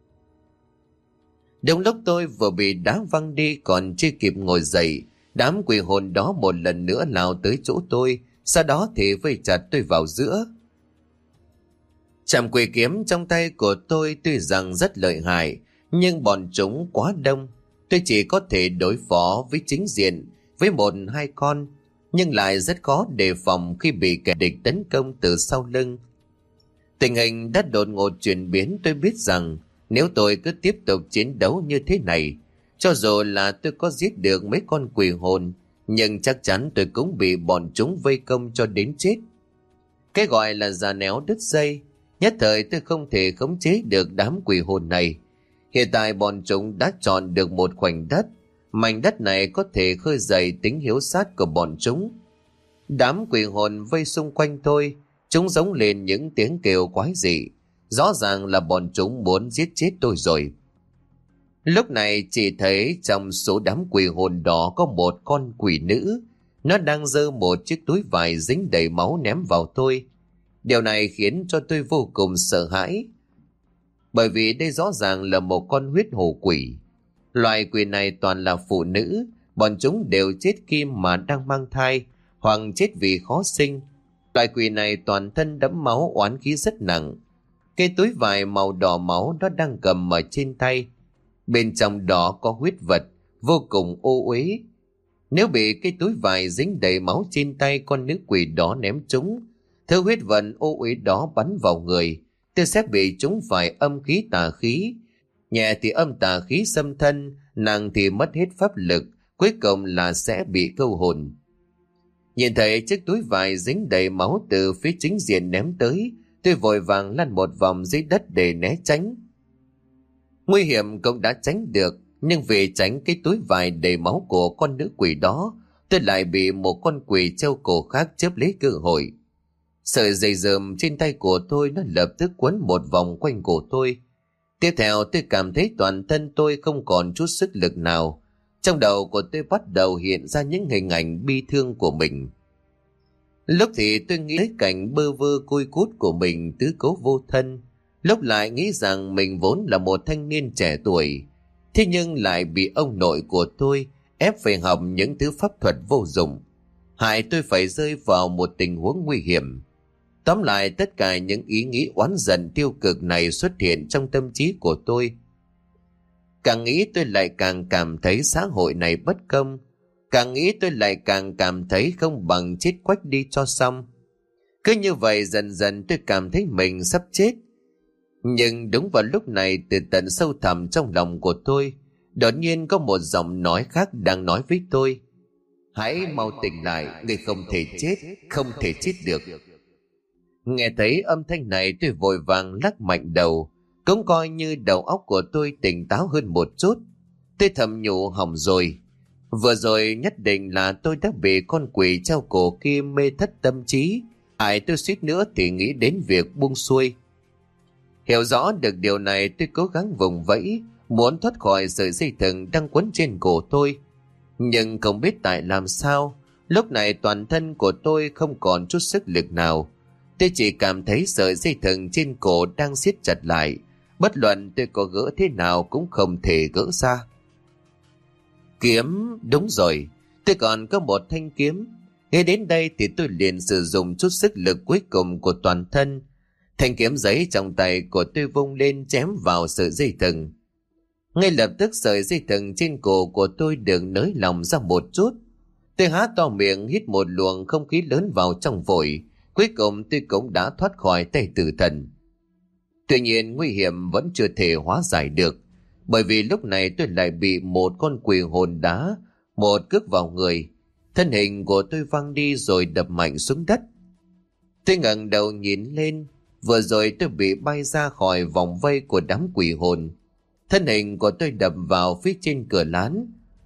Đúng lúc tôi vừa bị đá văng đi còn chưa kịp ngồi dậy, đám quỷ hồn đó một lần nữa lao tới chỗ tôi, sau đó thì vây chặt tôi vào giữa. Trảm quỷ kiếm trong tay của tôi tuy rằng rất lợi hại, nhưng bọn chúng quá đông. Tôi chỉ có thể đối phó với chính diện với một hai con, nhưng lại rất khó đề phòng khi bị kẻ địch tấn công từ sau lưng. Tình hình đã đột ngột chuyển biến. Tôi biết rằng nếu tôi cứ tiếp tục chiến đấu như thế này, cho dù là tôi có giết được mấy con quỷ hồn, nhưng chắc chắn tôi cũng bị bọn chúng vây công cho đến chết. Cái gọi là già néo đứt dây. Nhất thời tôi không thể khống chế được đám quỷ hồn này. Hiện tại bọn chúng đã chọn được một khoảnh đất. Mảnh đất này có thể khơi dậy tính hiếu sát của bọn chúng. Đám quỷ hồn vây xung quanh tôi, chúng giống lên những tiếng kêu quái dị. Rõ ràng là bọn chúng muốn giết chết tôi rồi. Lúc này chỉ thấy trong số đám quỷ hồn đó có một con quỷ nữ. Nó đang giơ một chiếc túi vải dính đầy máu ném vào tôi. Điều này khiến cho tôi vô cùng sợ hãi, bởi vì đây rõ ràng là một con huyết hổ quỷ. Loại quỷ này toàn là phụ nữ, bọn chúng đều chết khi mà đang mang thai, hoặc chết vì khó sinh. Loại quỷ này toàn thân đẫm máu, oán khí rất nặng. Cái túi vải màu đỏ máu nó đang cầm ở trên tay. Bên trong đó có huyết vật, vô cùng ô uế. Nếu bị cái túi vải dính đầy máu trên tay con nữ quỷ đó ném trúng, thứ huyết vật ô uế đó bắn vào người, tôi sẽ bị chúng phải âm khí tà khí. Nhẹ thì âm tà khí xâm thân, nặng thì mất hết pháp lực, cuối cùng là sẽ bị câu hồn. Nhìn thấy chiếc túi vải dính đầy máu từ phía chính diện ném tới, tôi vội vàng lăn một vòng dưới đất để né tránh. Nguy hiểm cũng đã tránh được, nhưng vì tránh cái túi vải đầy máu của con nữ quỷ đó, tôi lại bị một con quỷ treo cổ khác chớp lấy cơ hội. Sợi dây dờm trên tay của tôi nó lập tức quấn một vòng quanh cổ tôi. Tiếp theo tôi cảm thấy toàn thân tôi không còn chút sức lực nào. Trong đầu của tôi bắt đầu hiện ra những hình ảnh bi thương của mình. Lúc thì tôi nghĩ tới cảnh bơ vơ côi cút của mình tứ cố vô thân. Lúc lại nghĩ rằng mình vốn là một thanh niên trẻ tuổi. Thế nhưng lại bị ông nội của tôi ép phải học những thứ pháp thuật vô dụng, hại tôi phải rơi vào một tình huống nguy hiểm. Tóm lại, tất cả những ý nghĩ oán giận tiêu cực này xuất hiện trong tâm trí của tôi. Càng nghĩ tôi lại càng cảm thấy xã hội này bất công. Càng nghĩ tôi lại càng cảm thấy không bằng chết quách đi cho xong. Cứ như vậy dần dần tôi cảm thấy mình sắp chết. Nhưng đúng vào lúc này, từ tận sâu thẳm trong lòng của tôi, đột nhiên có một giọng nói khác đang nói với tôi: hãy mau tỉnh lại, người không thể chết, không thể chết được. Nghe thấy âm thanh này, tôi vội vàng lắc mạnh đầu, cũng coi như đầu óc của tôi tỉnh táo hơn một chút. Tôi thầm nhủ hỏng rồi, vừa rồi nhất định là tôi đã bị con quỷ treo cổ kia mê thất tâm trí, hại tôi suýt nữa thì nghĩ đến việc buông xuôi. Hiểu rõ được điều này, tôi cố gắng vùng vẫy, muốn thoát khỏi sợi dây thừng đang quấn trên cổ tôi. Nhưng không biết tại làm sao, lúc này toàn thân của tôi không còn chút sức lực nào. Tôi chỉ cảm thấy sợi dây thừng trên cổ đang siết chặt lại, bất luận tôi có gỡ thế nào cũng không thể gỡ ra. Kiếm, đúng rồi, tôi còn có một thanh kiếm. Nghe đến đây thì tôi liền sử dụng chút sức lực cuối cùng của toàn thân. Thanh kiếm giấy trong tay của tôi vung lên chém vào sợi dây thừng. Ngay lập tức sợi dây thừng trên cổ của tôi được nới lỏng ra một chút. Tôi há to miệng hít một luồng không khí lớn vào trong phổi. Cuối cùng tôi cũng đã thoát khỏi tay tử thần. Tuy nhiên nguy hiểm vẫn chưa thể hóa giải được, bởi vì lúc này tôi lại bị một con quỷ hồn đá một cước vào người. Thân hình của tôi văng đi rồi đập mạnh xuống đất. Tôi ngẩng đầu nhìn lên, vừa rồi tôi bị bay ra khỏi vòng vây của đám quỷ hồn. Thân hình của tôi đập vào phía trên cửa lán,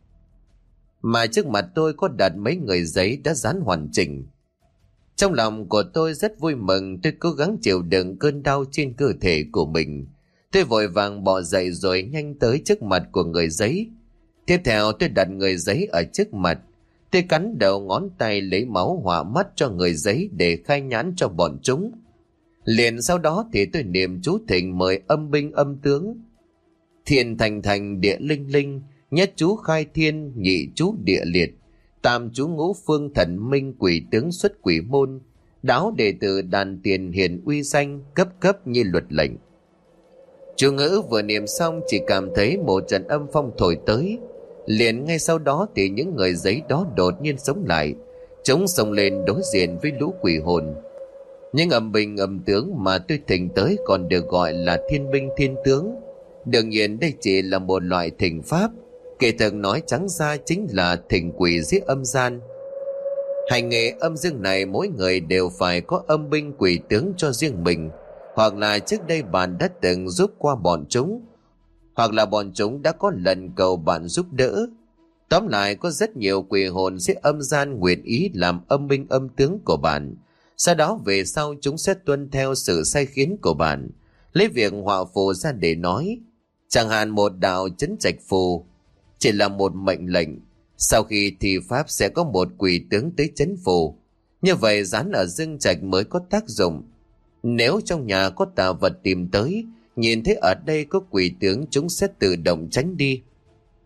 mà trước mặt tôi có đặt mấy người giấy đã dán hoàn chỉnh. Trong lòng của tôi rất vui mừng, tôi cố gắng chịu đựng cơn đau trên cơ thể của mình. Tôi vội vàng bò dậy rồi nhanh tới trước mặt của người giấy. Tiếp theo tôi đặt người giấy ở trước mặt. Tôi cắn đầu ngón tay lấy máu họa mắt cho người giấy để khai nhãn cho bọn chúng. Liền sau đó thì tôi niệm chú thỉnh mời âm binh âm tướng. Thiên thành thành địa linh linh, nhất chú khai thiên, nhị chú địa liệt, tam chú ngũ phương thần minh quỷ tướng xuất quỷ môn, đáo đệ tử đàn tiền hiền uy danh, cấp cấp như luật lệnh. Chú ngữ vừa niệm xong chỉ cảm thấy một trận âm phong thổi tới. Liền ngay sau đó thì những người giấy đó đột nhiên sống lại, chúng xông lên đối diện với lũ quỷ hồn. Những âm binh âm tướng mà tôi thỉnh tới còn được gọi là thiên binh thiên tướng. Đương nhiên đây chỉ là một loại thỉnh pháp, kể thực nói trắng ra chính là thỉnh quỷ giết âm gian. Hành nghề âm dương này mỗi người đều phải có âm binh quỷ tướng cho riêng mình, hoặc là trước đây bạn đã từng giúp qua bọn chúng, hoặc là bọn chúng đã có lần cầu bạn giúp đỡ. Tóm lại có rất nhiều quỷ hồn giết âm gian nguyện ý làm âm binh âm tướng của bạn. Sau đó về sau chúng sẽ tuân theo sự sai khiến của bạn, lấy việc họa phù ra để nói. Chẳng hạn một đạo chấn trạch phù chỉ là một mệnh lệnh, sau khi thi pháp sẽ có một quỷ tướng tới chấn phù. Như vậy dán ở dương trạch mới có tác dụng. Nếu trong nhà có tà vật tìm tới, nhìn thấy ở đây có quỷ tướng, chúng sẽ tự động tránh đi.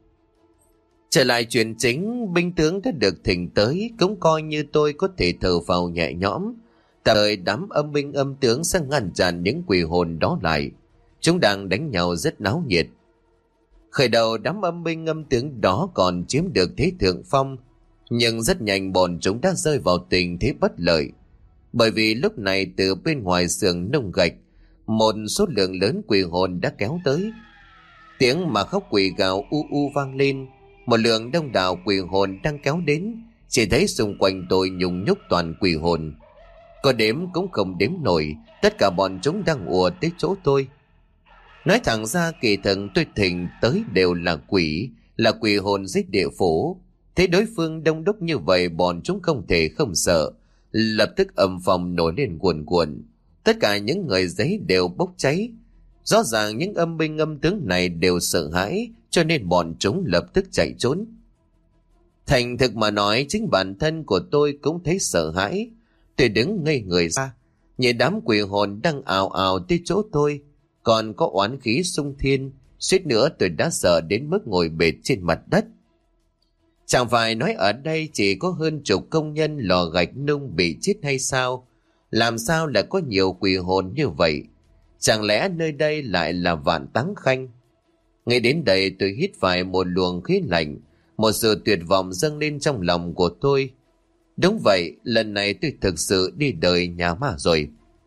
Trở lại chuyện chính, binh tướng đã được thỉnh tới, cũng coi như tôi có thể thở phào nhẹ nhõm. Tạm thời đám âm binh âm tướng sẽ ngăn chặn những quỷ hồn đó lại. Chúng đang đánh nhau rất náo nhiệt. Khởi đầu đám âm binh âm tướng đó còn chiếm được thế thượng phong, nhưng rất nhanh bọn chúng đã rơi vào tình thế bất lợi. Bởi vì lúc này từ bên ngoài xưởng nông gạch, một số lượng lớn quỷ hồn đã kéo tới. Tiếng mà khóc quỷ gào u u vang lên. Một lượng đông đảo quỷ hồn đang kéo đến. Chỉ thấy xung quanh tôi nhung nhúc toàn quỷ hồn. Có đếm cũng không đếm nổi. Tất cả bọn chúng đang ùa tới chỗ tôi. Nói thẳng ra kỳ thần tôi thỉnh tới đều là quỷ, là quỷ hồn dưới địa phủ. Thế đối phương đông đúc như vậy, bọn chúng không thể không sợ. Lập tức âm phòng nổi lên cuồn cuộn. Tất cả những người giấy đều bốc cháy. Rõ ràng những âm binh âm tướng này đều sợ hãi, cho nên bọn chúng lập tức chạy trốn. Thành thực mà nói, chính bản thân của tôi cũng thấy sợ hãi. Tôi đứng ngây người ra, nhìn đám quỷ hồn đang ào ào tới chỗ tôi, còn có oán khí xung thiên, suýt nữa tôi đã sợ đến mức ngồi bệt trên mặt đất. Chẳng phải nói ở đây chỉ có hơn chục công nhân lò gạch nung bị chết hay sao? Làm sao lại có nhiều quỷ hồn như vậy? Chẳng lẽ nơi đây lại là Vạn Táng Khanh? Ngay đến đây tôi hít phải một luồng khí lạnh, một sự tuyệt vọng dâng lên trong lòng của tôi. Đúng vậy, lần này tôi thực sự đi đời nhà ma rồi.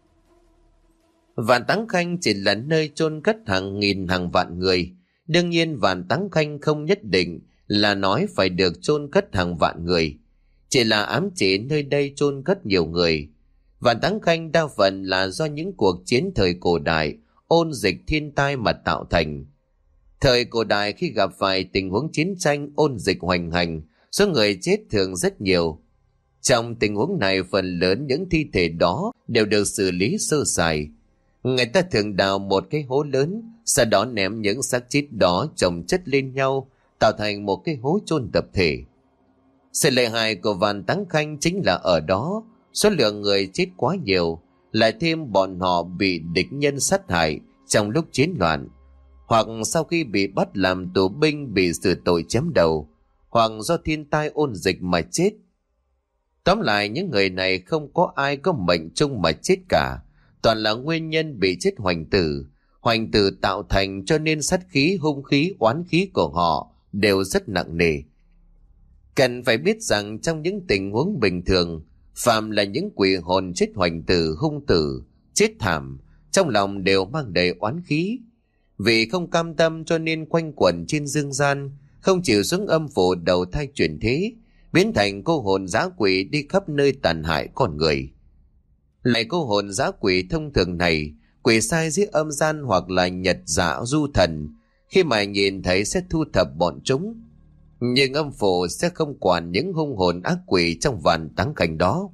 Vạn Táng Khanh chỉ là nơi chôn cất hàng nghìn hàng vạn người. Đương nhiên Vạn Táng Khanh không nhất định là nói phải được chôn cất hàng vạn người, chỉ là ám chỉ nơi đây chôn cất nhiều người. Vạn Táng Khanh đa phần là do những cuộc chiến thời cổ đại, ôn dịch thiên tai mà tạo thành. Thời cổ đại khi gặp phải tình huống chiến tranh, ôn dịch hoành hành, số người chết thường rất nhiều. Trong tình huống này, phần lớn những thi thể đó đều được xử lý sơ sài. Người ta thường đào một cái hố lớn, sau đó ném những xác chết đó chồng chất lên nhau, tạo thành một cái hố chôn tập thể. Sự lợi hại của Vạn Táng Khanh chính là ở đó, số lượng người chết quá nhiều, lại thêm bọn họ bị địch nhân sát hại trong lúc chiến loạn, hoặc sau khi bị bắt làm tù binh bị xử tội chém đầu, hoặc do thiên tai ôn dịch mà chết. Tóm lại, những người này không có ai có mệnh chung mà chết cả, toàn là nguyên nhân bị chết hoành tử. Hoành tử tạo thành, cho nên sát khí, hung khí, oán khí của họ đều rất nặng nề. Cần phải biết rằng trong những tình huống bình thường, phàm là những quỷ hồn chết hoành tử, hung tử, chết thảm, trong lòng đều mang đầy oán khí. Vì không cam tâm cho nên quanh quẩn trên dương gian, không chịu xuống âm phủ đầu thai chuyển thế, biến thành cô hồn dã quỷ đi khắp nơi tàn hại con người. Lại cô hồn dã quỷ thông thường này, quỷ sai dưới âm gian hoặc là nhật dạ du thần, khi mà nhìn thấy sẽ thu thập bọn chúng. Nhưng âm phủ sẽ không quản những hung hồn ác quỷ trong Vạn Táng Khanh đó.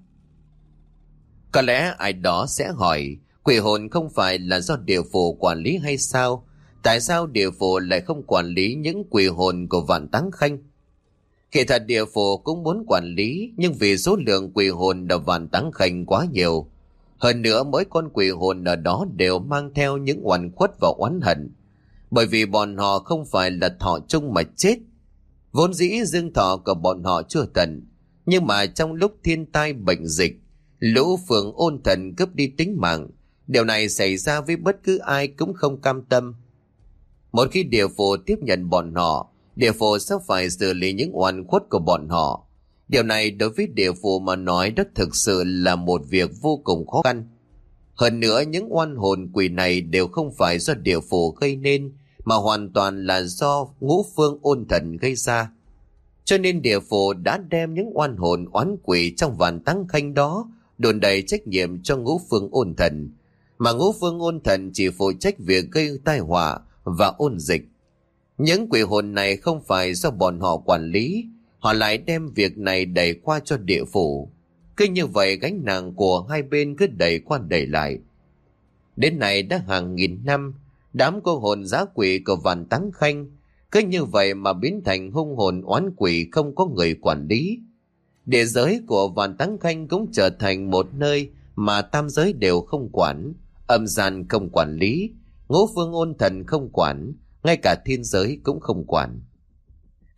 Có lẽ ai đó sẽ hỏi, quỷ hồn không phải là do địa phủ quản lý hay sao? Tại sao địa phủ lại không quản lý những quỷ hồn của Vạn Táng Khanh? Kỳ thật địa phủ cũng muốn quản lý, nhưng vì số lượng quỷ hồn ở Vạn Táng Khanh quá nhiều. Hơn nữa mỗi con quỷ hồn ở đó đều mang theo những oan khuất và oán hận. Bởi vì bọn họ không phải là thọ chung mà chết. Vốn dĩ dương thọ của bọn họ chưa tận, nhưng mà trong lúc thiên tai bệnh dịch, lũ phượng ôn thần cướp đi tính mạng, điều này xảy ra với bất cứ ai cũng không cam tâm. Một khi địa phủ tiếp nhận bọn họ, địa phủ sẽ phải xử lý những oan khuất của bọn họ. Điều này đối với địa phủ mà nói đó thực sự là một việc vô cùng khó khăn. Hơn nữa những oan hồn quỷ này đều không phải do địa phủ gây nên, mà hoàn toàn là do ngũ phương ôn thần gây ra. Cho nên địa phủ đã đem những oan hồn oán quỷ trong Vạn Táng Khanh đó đồn đầy trách nhiệm cho ngũ phương ôn thần, mà ngũ phương ôn thần chỉ phụ trách việc gây tai họa và ôn dịch. Những quỷ hồn này không phải do bọn họ quản lý, họ lại đem việc này đẩy qua cho địa phủ. Cứ như vậy gánh nặng của hai bên cứ đẩy qua đẩy lại. Đến nay đã hàng nghìn năm, đám cô hồn dã quỷ của Vạn Táng Khanh cứ như vậy mà biến thành hung hồn oán quỷ không có người quản lý. Địa giới của Vạn Táng Khanh cũng trở thành một nơi mà tam giới đều không quản, âm gian không quản lý, ngũ phương ôn thần không quản, ngay cả thiên giới cũng không quản.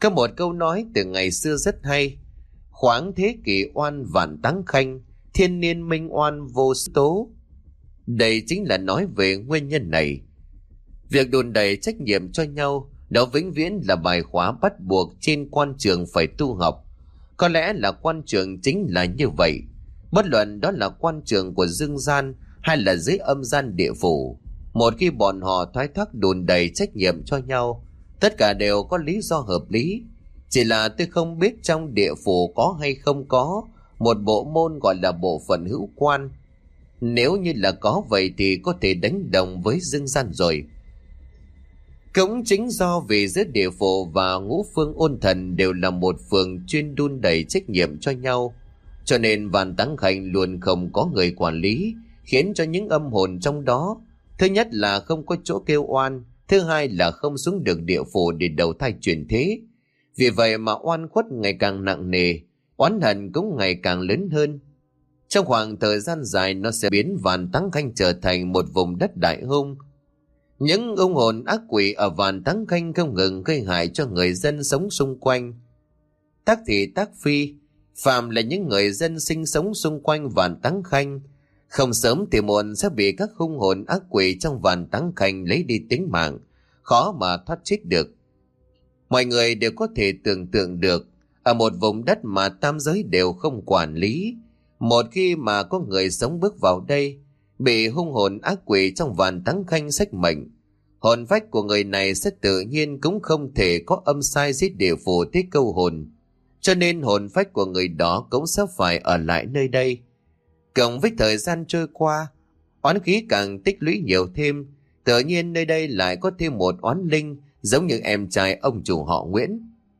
Có một câu nói từ ngày xưa rất hay: khoáng thế kỷ oan vạn táng khanh, thiên niên minh oan vô số tố. Đây chính là nói về nguyên nhân này. Việc đùn đẩy trách nhiệm cho nhau đó vĩnh viễn là bài khóa bắt buộc trên quan trường phải tu học. Có lẽ là quan trường chính là như vậy, bất luận đó là quan trường của dương gian hay là dưới âm gian địa phủ. Một khi bọn họ thoái thác đùn đẩy trách nhiệm cho nhau, tất cả đều có lý do hợp lý. Chỉ là tôi không biết trong địa phủ có hay không có một bộ môn gọi là bộ phận hữu quan. Nếu như là có vậy thì có thể đánh đồng với dương gian rồi. Cũng chính do vì giữa địa phủ và ngũ phương ôn thần đều là một phường chuyên đun đẩy trách nhiệm cho nhau, cho nên Vạn Táng Khanh luôn không có người quản lý, khiến cho những âm hồn trong đó, thứ nhất là không có chỗ kêu oan, thứ hai là không xuống được địa phủ để đầu thai chuyển thế. Vì vậy mà oan khuất ngày càng nặng nề, oán hận cũng ngày càng lớn hơn. Trong khoảng thời gian dài nó sẽ biến Vạn Táng Khanh trở thành một vùng đất đại hung. Những ông hồn ác quỷ ở Vạn Táng Khanh không ngừng gây hại cho người dân sống xung quanh. Tác thị tác phi, phàm là những người dân sinh sống xung quanh Vạn Táng Khanh, không sớm thì muộn sẽ bị các hung hồn ác quỷ trong Vạn Táng Khanh lấy đi tính mạng, khó mà thoát chết được. Mọi người đều có thể tưởng tượng được, ở một vùng đất mà tam giới đều không quản lý, một khi mà có người sống bước vào đây, bị hung hồn ác quỷ trong Vạn Táng Khanh xách mệnh, hồn phách của người này sẽ tự nhiên cũng không thể có âm sai giết địa phủ tới câu hồn, cho nên hồn phách của người đó cũng sẽ phải ở lại nơi đây. Cộng với thời gian trôi qua, oán khí càng tích lũy nhiều thêm, tự nhiên nơi đây lại có thêm một oán linh giống như em trai ông chủ họ Nguyễn.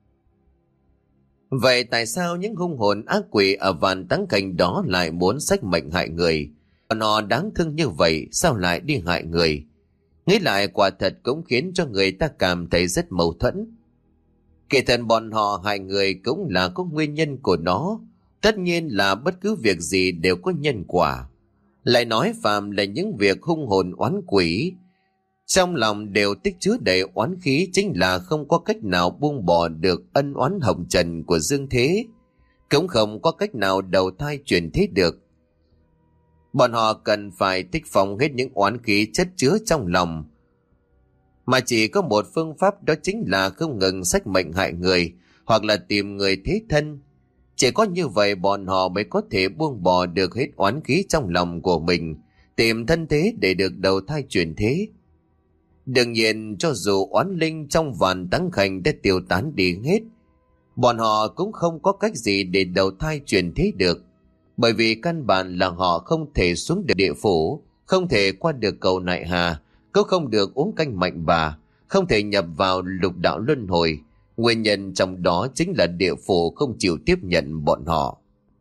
Vậy tại sao những hung hồn ác quỷ ở Vạn Táng Khanh đó lại muốn xách mệnh hại người? Nó đáng thương như vậy sao lại đi hại người? Nghĩ lại quả thật cũng khiến cho người ta cảm thấy rất mâu thuẫn. Kể thần bọn họ hại người cũng là có nguyên nhân của nó. Tất nhiên là bất cứ việc gì đều có nhân quả. Lại nói phàm là những việc hung hồn oán quỷ, trong lòng đều tích chứa đầy oán khí, chính là không có cách nào buông bỏ được ân oán hồng trần của dương thế, cũng không có cách nào đầu thai chuyển thế được. Bọn họ cần phải tích phóng hết những oán khí chất chứa trong lòng, mà chỉ có một phương pháp, đó chính là không ngừng xách mệnh hại người hoặc là tìm người thế thân. Chỉ có như vậy bọn họ mới có thể buông bỏ được hết oán khí trong lòng của mình, tìm thân thế để được đầu thai chuyển thế. Đương nhiên cho dù oán linh trong Vạn Táng Khanh đã tiêu tán đi hết, bọn họ cũng không có cách gì để đầu thai chuyển thế được, bởi vì căn bản là họ không thể xuống được địa phủ, không thể qua được cầu Nại Hà, cũng không được uống canh mạnh bà, không thể nhập vào lục đạo luân hồi. Nguyên nhân trong đó chính là địa phủ không chịu tiếp nhận bọn họ.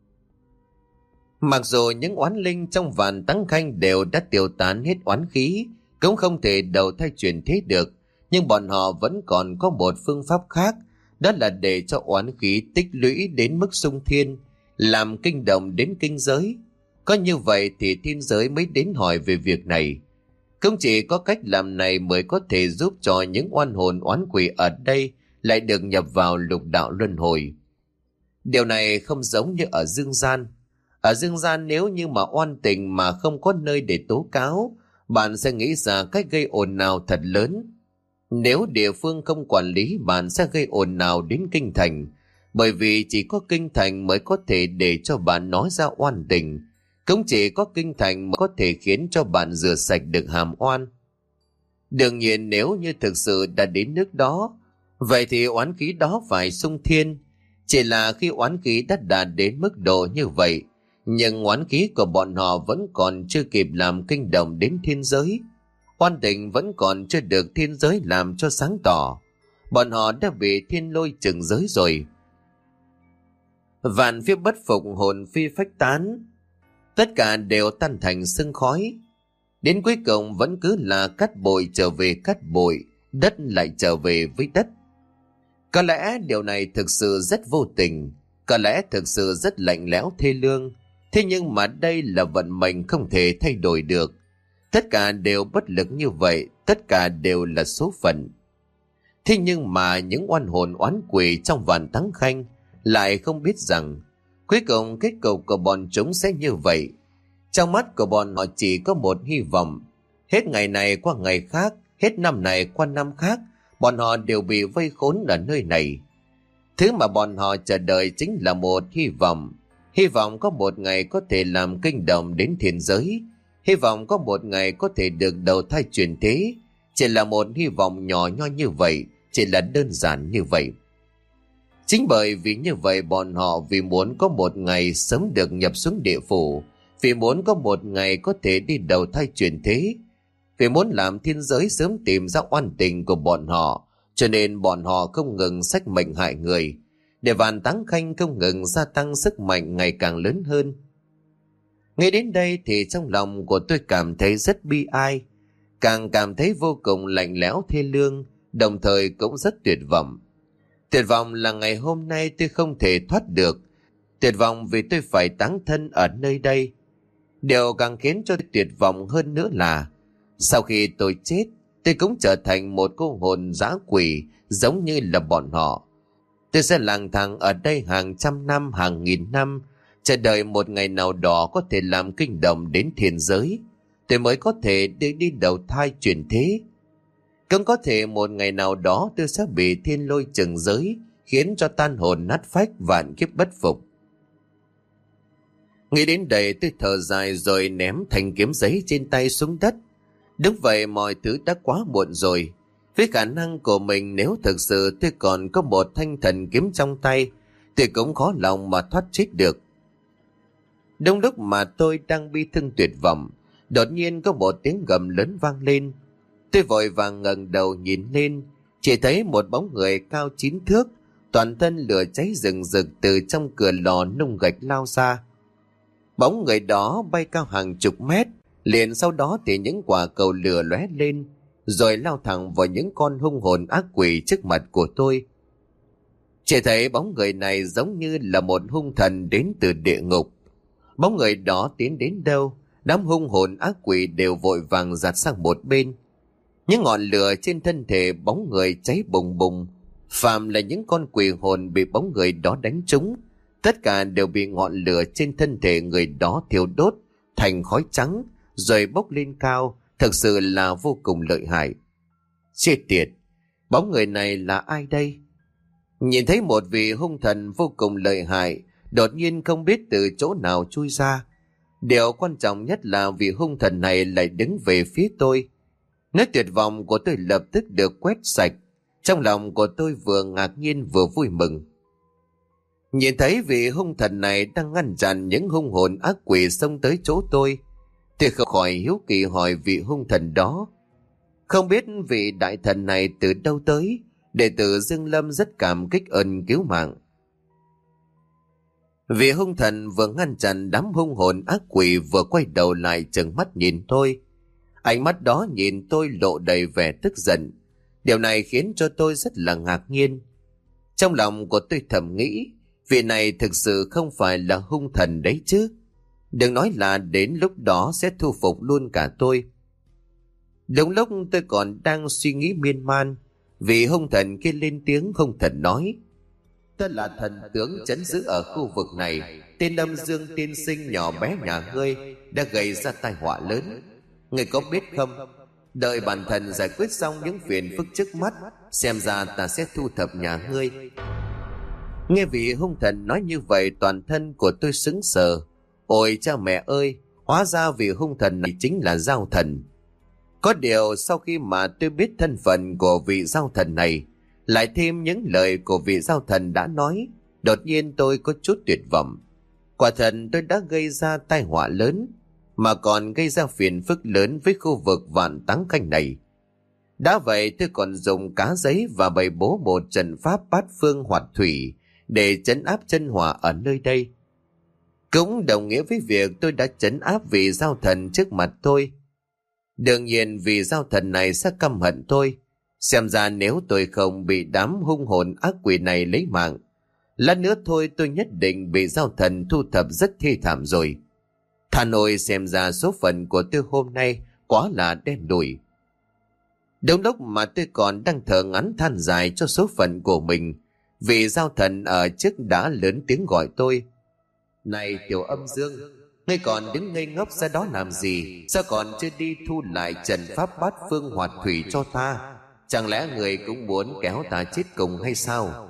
Mặc dù những oán linh trong Vạn Táng Khanh đều đã tiêu tán hết oán khí, cũng không thể đầu thai chuyển thế được, nhưng bọn họ vẫn còn có một phương pháp khác, đó là để cho oán khí tích lũy đến mức sung thiên, làm kinh động đến kinh giới. Có như vậy thì thiên giới mới đến hỏi về việc này. Cũng chỉ có cách làm này mới có thể giúp cho những oan hồn oán quỷ ở đây lại được nhập vào lục đạo luân hồi. Điều này không giống như ở dương gian. Ở dương gian nếu như mà oan tình mà không có nơi để tố cáo, bạn sẽ nghĩ ra cách gây ồn ào thật lớn. Nếu địa phương không quản lý, bạn sẽ gây ồn ào đến kinh thành, bởi vì chỉ có kinh thành mới có thể để cho bạn nói ra oan tình, cũng chỉ có kinh thành mới có thể khiến cho bạn rửa sạch được hàm oan. Đương nhiên nếu như thực sự đã đến nước đó, vậy thì oán khí đó phải sung thiên. Chỉ là khi oán khí đã đạt đến mức độ như vậy, nhưng oán khí của bọn họ vẫn còn chưa kịp làm kinh động đến thiên giới. Oan tình vẫn còn chưa được thiên giới làm cho sáng tỏ. Bọn họ đã bị thiên lôi trừng giới rồi. Vạn phía bất phục, hồn phi phách tán, tất cả đều tan thành sương khói. Đến cuối cùng vẫn cứ là cát bụi trở về cát bụi, đất lại trở về với đất. Có lẽ điều này thực sự rất vô tình, có lẽ thực sự rất lạnh lẽo thê lương. Thế nhưng mà đây là vận mệnh không thể thay đổi được. Tất cả đều bất lực như vậy, tất cả đều là số phận. Thế nhưng mà những oan hồn oán quỷ trong vạn thắng khanh lại không biết rằng cuối cùng kết cục của bọn chúng sẽ như vậy. Trong mắt của bọn họ chỉ có một hy vọng. Hết ngày này qua ngày khác, hết năm này qua năm khác, bọn họ đều bị vây khốn ở nơi này. Thứ mà bọn họ chờ đợi chính là một hy vọng. Hy vọng có một ngày có thể làm kinh động đến thiên giới. Hy vọng có một ngày có thể được đầu thai chuyển thế. Chỉ là một hy vọng nhỏ nhoi như vậy, chỉ là đơn giản như vậy. Chính bởi vì như vậy bọn họ vì muốn có một ngày sớm được nhập xuống địa phủ, vì muốn có một ngày có thể đi đầu thai chuyển thế, vì muốn làm thiên giới sớm tìm ra oan tình của bọn họ, cho nên bọn họ không ngừng xách mệnh hại người, để vạn táng khanh không ngừng gia tăng sức mạnh ngày càng lớn hơn. Ngay đến đây thì trong lòng của tôi cảm thấy rất bi ai, càng cảm thấy vô cùng lạnh lẽo thê lương, đồng thời cũng rất tuyệt vọng. Tuyệt vọng là ngày hôm nay tôi không thể thoát được, tuyệt vọng vì tôi phải táng thân ở nơi đây. Điều càng khiến cho tôi tuyệt vọng hơn nữa là sau khi tôi chết, tôi cũng trở thành một cô hồn dã quỷ giống như là bọn họ. Tôi sẽ lang thang ở đây hàng trăm năm, hàng nghìn năm, chờ đợi một ngày nào đó có thể làm kinh động đến thiên giới. Tôi mới có thể đi đi đầu thai chuyển thế. Cũng có thể một ngày nào đó tôi sẽ bị thiên lôi trừng giới, khiến cho tan hồn nát phách, vạn kiếp bất phục. Nghĩ đến đây tôi thở dài rồi ném thanh kiếm giấy trên tay xuống đất. Đúng vậy, mọi thứ đã quá muộn rồi. Với khả năng của mình, nếu thực sự tôi còn có một thanh thần kiếm trong tay, tôi cũng khó lòng mà thoát chết được. Đúng lúc mà tôi đang bi thương tuyệt vọng, đột nhiên có một tiếng gầm lớn vang lên. Tôi vội vàng ngẩng đầu nhìn lên, chỉ thấy một bóng người cao chín thước, toàn thân lửa cháy rừng rực từ trong cửa lò nung gạch lao ra. Bóng người đó bay cao hàng chục mét, liền sau đó thì những quả cầu lửa lóe lên, rồi lao thẳng vào những con hung hồn ác quỷ trước mặt của tôi. Chỉ thấy bóng người này giống như là một hung thần đến từ địa ngục. Bóng người đó tiến đến đâu, đám hung hồn ác quỷ đều vội vàng giạt sang một bên. Những ngọn lửa trên thân thể bóng người cháy bùng bùng, phàm là những con quỷ hồn bị bóng người đó đánh trúng, tất cả đều bị ngọn lửa trên thân thể người đó thiêu đốt thành khói trắng, rồi bốc lên cao, thực sự là vô cùng lợi hại. Chết tiệt, bóng người này là ai đây? Nhìn thấy một vị hung thần vô cùng lợi hại, đột nhiên không biết từ chỗ nào chui ra. Điều quan trọng nhất là vị hung thần này lại đứng về phía tôi. Nỗi tuyệt vọng của tôi lập tức được quét sạch. Trong lòng của tôi vừa ngạc nhiên vừa vui mừng. Nhìn thấy vị hung thần này đang ngăn chặn những hung hồn ác quỷ xông tới chỗ tôi, tôi không khỏi hiếu kỳ hỏi vị hung thần đó. Không biết vị đại thần này từ đâu tới, đệ tử Dương Lâm rất cảm kích ơn cứu mạng. Vị hung thần vừa ngăn chặn đám hung hồn ác quỷ vừa quay đầu lại trừng mắt nhìn tôi. Ánh mắt đó nhìn tôi lộ đầy vẻ tức giận. Điều này khiến cho tôi rất là ngạc nhiên. Trong lòng của tôi thầm nghĩ, vị này thực sự không phải là hung thần đấy chứ. Đừng nói là đến lúc đó sẽ thu phục luôn cả tôi. Đúng lúc tôi còn đang suy nghĩ miên man, vị hung thần kia lên tiếng. Hung thần nói: "Ta là thần tướng trấn giữ ở khu vực này, tên Âm Dương tiên sinh nhỏ bé nhà ngươi đã gây ra tai họa lớn. Ngươi có biết không, đợi bản thần giải quyết xong những phiền phức trước mắt, xem ra ta sẽ thu thập nhà ngươi." Nghe vị hung thần nói như vậy, toàn thân của tôi sững sờ. Ôi cha mẹ ơi, hóa ra vị hung thần này chính là Giao Thần. Có điều sau khi mà tôi biết thân phận của vị Giao Thần này, lại thêm những lời của vị Giao Thần đã nói, đột nhiên tôi có chút tuyệt vọng. Quả thật tôi đã gây ra tai họa lớn, mà còn gây ra phiền phức lớn với khu vực Vạn Táng Khanh này. Đã vậy tôi còn dùng cá giấy và bày bố một trận pháp bát phương hoạt thủy để trấn áp chân hỏa ở nơi đây. Cũng đồng nghĩa với việc tôi đã trấn áp vị Giao Thần trước mặt tôi. Đương nhiên vị Giao Thần này sẽ căm hận tôi. Xem ra nếu tôi không bị đám hung hồn ác quỷ này lấy mạng, lát nữa thôi tôi nhất định bị Giao Thần thu thập rất thê thảm rồi. Thà nội xem ra số phận của tôi hôm nay quá là đen đủi. Đúng lúc mà tôi còn đang thở ngắn than dài cho số phận của mình, vị giao thần ở trước đã lớn tiếng gọi tôi. Này Tiểu Âm Dương, ngươi còn đứng ngây ngốc ra đó làm gì? Sao còn chưa đi thu lại trận pháp bát phương hoạt thủy cho ta? Chẳng lẽ người cũng muốn kéo ta chết cùng hay sao?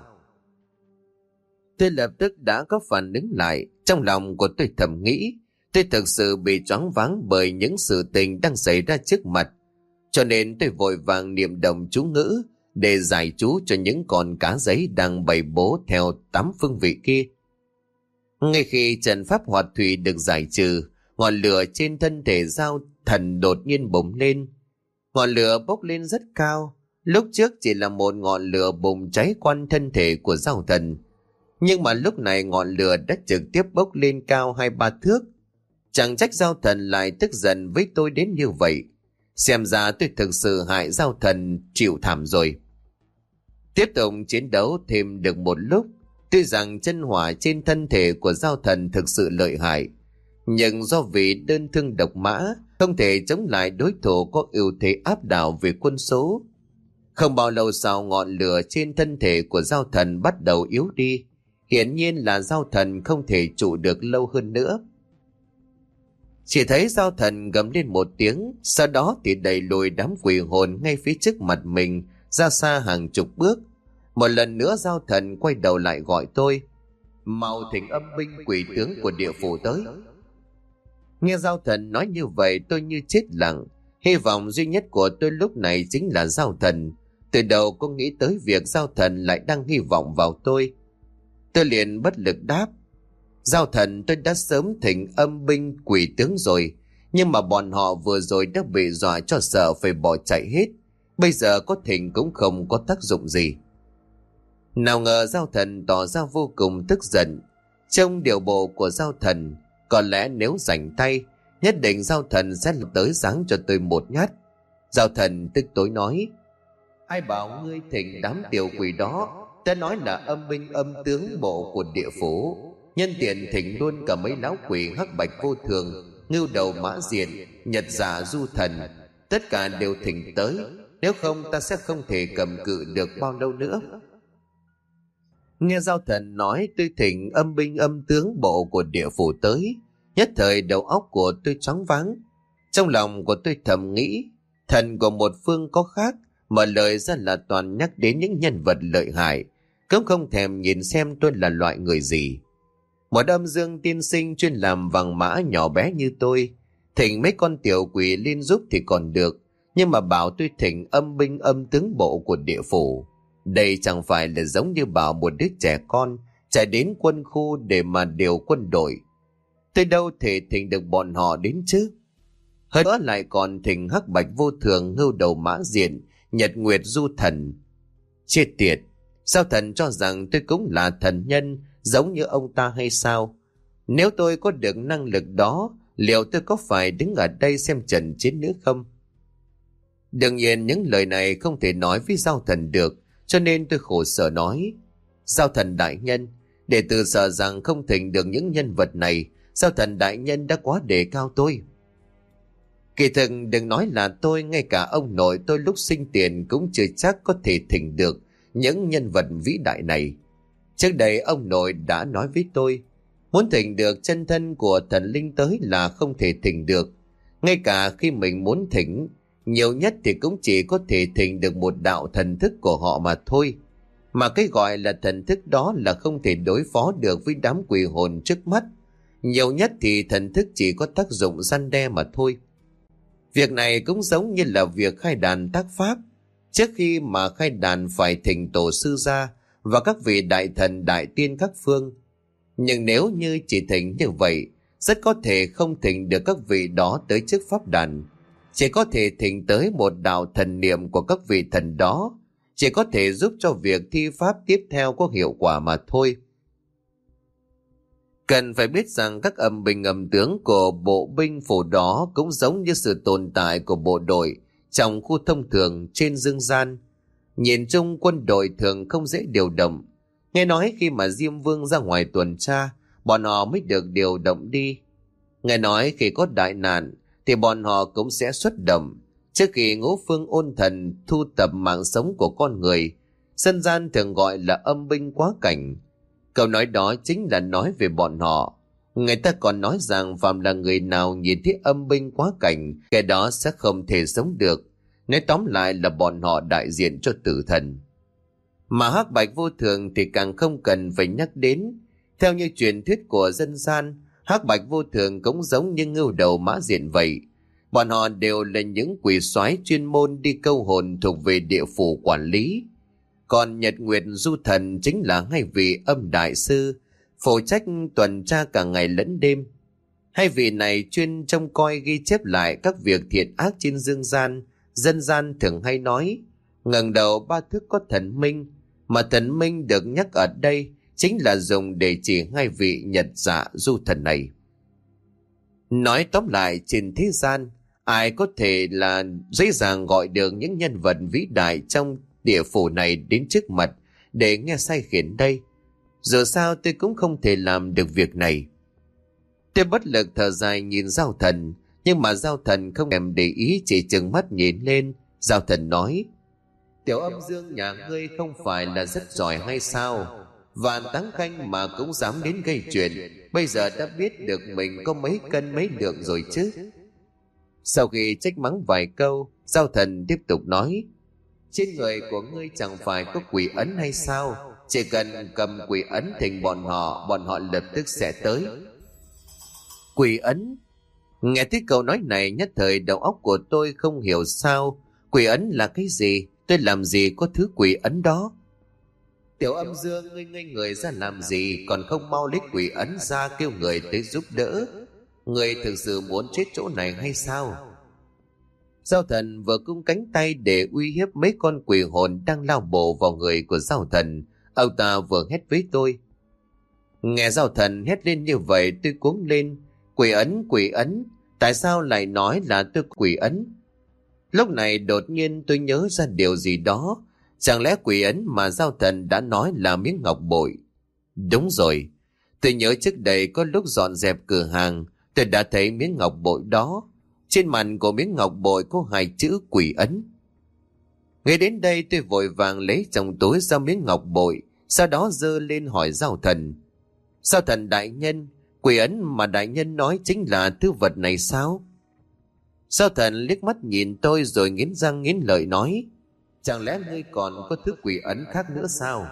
Tôi lập tức đã có phản ứng lại. Trong lòng của tôi thầm nghĩ, tôi thực sự bị choáng váng bởi những sự tình đang xảy ra trước mặt. Cho nên tôi vội vàng niệm động chú ngữ để giải chú cho những con cá giấy đang bày bố theo tám phương vị kia. Ngay khi trận pháp hoạt thủy được giải trừ, ngọn lửa trên thân thể giao thần đột nhiên bùng lên. Ngọn lửa bốc lên rất cao, lúc trước chỉ là một ngọn lửa bùng cháy quanh thân thể của giao thần. Nhưng mà lúc này ngọn lửa đã trực tiếp bốc lên cao hai ba thước. Chẳng trách giao thần lại tức giận với tôi đến như vậy. Xem ra tôi thực sự hại giao thần chịu thảm rồi. Tiếp tục chiến đấu thêm được một lúc. Tuy rằng chân hỏa trên thân thể của giao thần thực sự lợi hại, nhưng do vì đơn thương độc mã, không thể chống lại đối thủ có ưu thế áp đảo về quân số. Không bao lâu sau, ngọn lửa trên thân thể của giao thần bắt đầu yếu đi. Hiển nhiên là giao thần không thể trụ được lâu hơn nữa. Chỉ thấy giao thần gầm lên một tiếng, sau đó thì đẩy lùi đám quỷ hồn ngay phía trước mặt mình ra xa hàng chục bước. Một lần nữa giao thần quay đầu lại gọi tôi. Mau thỉnh âm binh quỷ tướng của địa phủ tới. Nghe giao thần nói như vậy tôi như chết lặng. Hy vọng duy nhất của tôi lúc này chính là giao thần. Từ đầu có nghĩ tới việc giao thần lại đang hy vọng vào tôi. Tôi liền bất lực đáp. Giao thần, tôi đã sớm thỉnh âm binh quỷ tướng rồi, nhưng mà bọn họ vừa rồi đã bị dọa cho sợ phải bỏ chạy hết. Bây giờ có thỉnh cũng không có tác dụng gì. Nào ngờ giao thần tỏ ra vô cùng tức giận. Trong điều bộ của giao thần, có lẽ nếu rảnh tay, nhất định giao thần sẽ lập tới giáng cho tôi một nhát. Giao thần tức tối nói. Ai bảo ngươi thỉnh đám tiểu quỷ đó? Ta nói là âm binh âm tướng bộ của địa phủ. Nhân tiện thỉnh luôn cả mấy lão quỷ hắc bạch vô thường, ngưu đầu mã diện, nhật giả du thần. Tất cả đều thỉnh tới, nếu không ta sẽ không thể cầm cự được bao lâu nữa. Nghe giao thần nói tôi thỉnh âm binh âm tướng bộ của địa phủ tới, nhất thời đầu óc của tôi choáng váng. Trong lòng của tôi thầm nghĩ, thần của một phương có khác, mà lời ra là toàn nhắc đến những nhân vật lợi hại, cũng không thèm nhìn xem tôi là loại người gì. Một âm dương tiên sinh chuyên làm vàng mã nhỏ bé như tôi, thỉnh mấy con tiểu quỷ lên giúp thì còn được, nhưng mà bảo tôi thỉnh âm binh âm tướng bộ của địa phủ, đây chẳng phải là giống như bảo một đứa trẻ con chạy đến quân khu để mà điều quân đội. Tôi đâu thể thỉnh được bọn họ đến chứ. Hơn nữa lại còn thỉnh hắc bạch vô thường, ngưu đầu mã diện, nhật nguyệt du thần. Chết tiệt, sao thần cho rằng tôi cũng là thần nhân giống như ông ta hay sao? Nếu tôi có được năng lực đó, liệu tôi có phải đứng ở đây xem trận chiến nữa không? Đương nhiên những lời này không thể nói với giao thần được, cho nên tôi khổ sở nói. Giao thần đại nhân, đệ tử sợ rằng không thỉnh được những nhân vật này, giao thần đại nhân đã quá đề cao tôi. Kỳ thực đừng nói là tôi, ngay cả ông nội tôi lúc sinh tiền cũng chưa chắc có thể thỉnh được những nhân vật vĩ đại này. Trước đây ông nội đã nói với tôi, muốn thỉnh được chân thân của thần linh tới là không thể thỉnh được. Ngay cả khi mình muốn thỉnh, nhiều nhất thì cũng chỉ có thể thỉnh được một đạo thần thức của họ mà thôi. Mà cái gọi là thần thức đó là không thể đối phó được với đám quỷ hồn trước mắt. Nhiều nhất thì thần thức chỉ có tác dụng răn đe mà thôi. Việc này cũng giống như là việc khai đàn tác pháp. Trước khi mà khai đàn phải thỉnh tổ sư ra và các vị đại thần đại tiên các phương. Nhưng nếu như chỉ thỉnh như vậy, rất có thể không thỉnh được các vị đó tới trước pháp đàn. Chỉ có thể thỉnh tới một đạo thần niệm của các vị thần đó, chỉ có thể giúp cho việc thi pháp tiếp theo có hiệu quả mà thôi. Cần phải biết rằng các âm binh âm tướng của bộ binh phủ đó cũng giống như sự tồn tại của bộ đội trong khu thông thường trên dương gian. Nhìn chung quân đội thường không dễ điều động. Nghe nói khi mà Diêm Vương ra ngoài tuần tra, bọn họ mới được điều động đi. Nghe nói khi có đại nạn thì bọn họ cũng sẽ xuất động. Trước khi ngũ phương ôn thần thu tập mạng sống của con người, dân gian thường gọi là âm binh quá cảnh. Câu nói đó chính là nói về bọn họ. Người ta còn nói rằng phàm là người nào nhìn thấy âm binh quá cảnh, kẻ đó sẽ không thể sống được. Nói tóm lại là bọn họ đại diện cho tử thần. Mà hắc bạch vô thường thì càng không cần phải nhắc đến. Theo như truyền thuyết của dân gian, hắc bạch vô thường cũng giống như ngưu đầu mã diện vậy. Bọn họ đều là những quỷ soái chuyên môn đi câu hồn thuộc về địa phủ quản lý. Còn Nhật Nguyệt Du Thần chính là hai vị âm đại sư, phụ trách tuần tra cả ngày lẫn đêm. Hai vị này chuyên trông coi ghi chép lại các việc thiện ác trên dương gian. Dân gian thường hay nói, ngẩng đầu ba thước có thần minh, mà thần minh được nhắc ở đây chính là dùng để chỉ hai vị Nhật Dạ Du Thần này. Nói tóm lại, trên thế gian, ai có thể là dễ dàng gọi được những nhân vật vĩ đại trong địa phủ này đến trước mặt để nghe sai khiển đây? Giờ sao tôi cũng không thể làm được việc này. Tôi bất lực thở dài nhìn Giao Thần, nhưng mà Giao Thần không thèm để ý, chỉ trừng mắt nhìn lên. Giao Thần nói, tiểu âm dương nhà ngươi không phải là rất giỏi hay sao? Vạn Táng Khanh mà cũng dám đến gây chuyện, bây giờ đã biết được mình có mấy cân mấy lượng rồi chứ. Sau khi trách mắng vài câu, Giao Thần tiếp tục nói, trên người của ngươi chẳng phải có quỷ ấn hay sao? Chỉ cần cầm quỷ ấn thỉnh bọn họ, bọn họ lập tức sẽ tới. Quỷ ấn? Nghe thấy câu nói này, nhất thời đầu óc của tôi không hiểu sao. Quỷ ấn là cái gì? Tôi làm gì có thứ quỷ ấn đó? Tiểu âm dương, ngươi ngây người ra làm gì, còn không mau lấy quỷ ấn ra kêu người tới giúp đỡ? Ngươi thực sự muốn chết chỗ này hay sao? Giao Thần vừa cung cánh tay để uy hiếp mấy con quỷ hồn đang lao bộ vào người của Giao Thần. Ông ta vừa hét với tôi. Nghe Giao Thần hét lên như vậy, tôi cuống lên. Quỷ ấn, quỷ ấn, tại sao lại nói là tôi quỷ ấn? Lúc này đột nhiên tôi nhớ ra điều gì đó. Chẳng lẽ quỷ ấn mà Giao Thần đã nói là miếng ngọc bội? Đúng rồi, tôi nhớ trước đây có lúc dọn dẹp cửa hàng, tôi đã thấy miếng ngọc bội đó. Trên mặt của miếng ngọc bội có hai chữ quỷ ấn. Ngay đến đây tôi vội vàng lấy trong túi ra miếng ngọc bội, sau đó giơ lên hỏi Giao Thần. Giao Thần đại nhân, quỷ ấn mà đại nhân nói chính là thứ vật này sao? Giao Thần liếc mắt nhìn tôi rồi nghiến răng nghiến lợi nói, chẳng lẽ ngươi còn có thứ quỷ ấn khác nữa sao?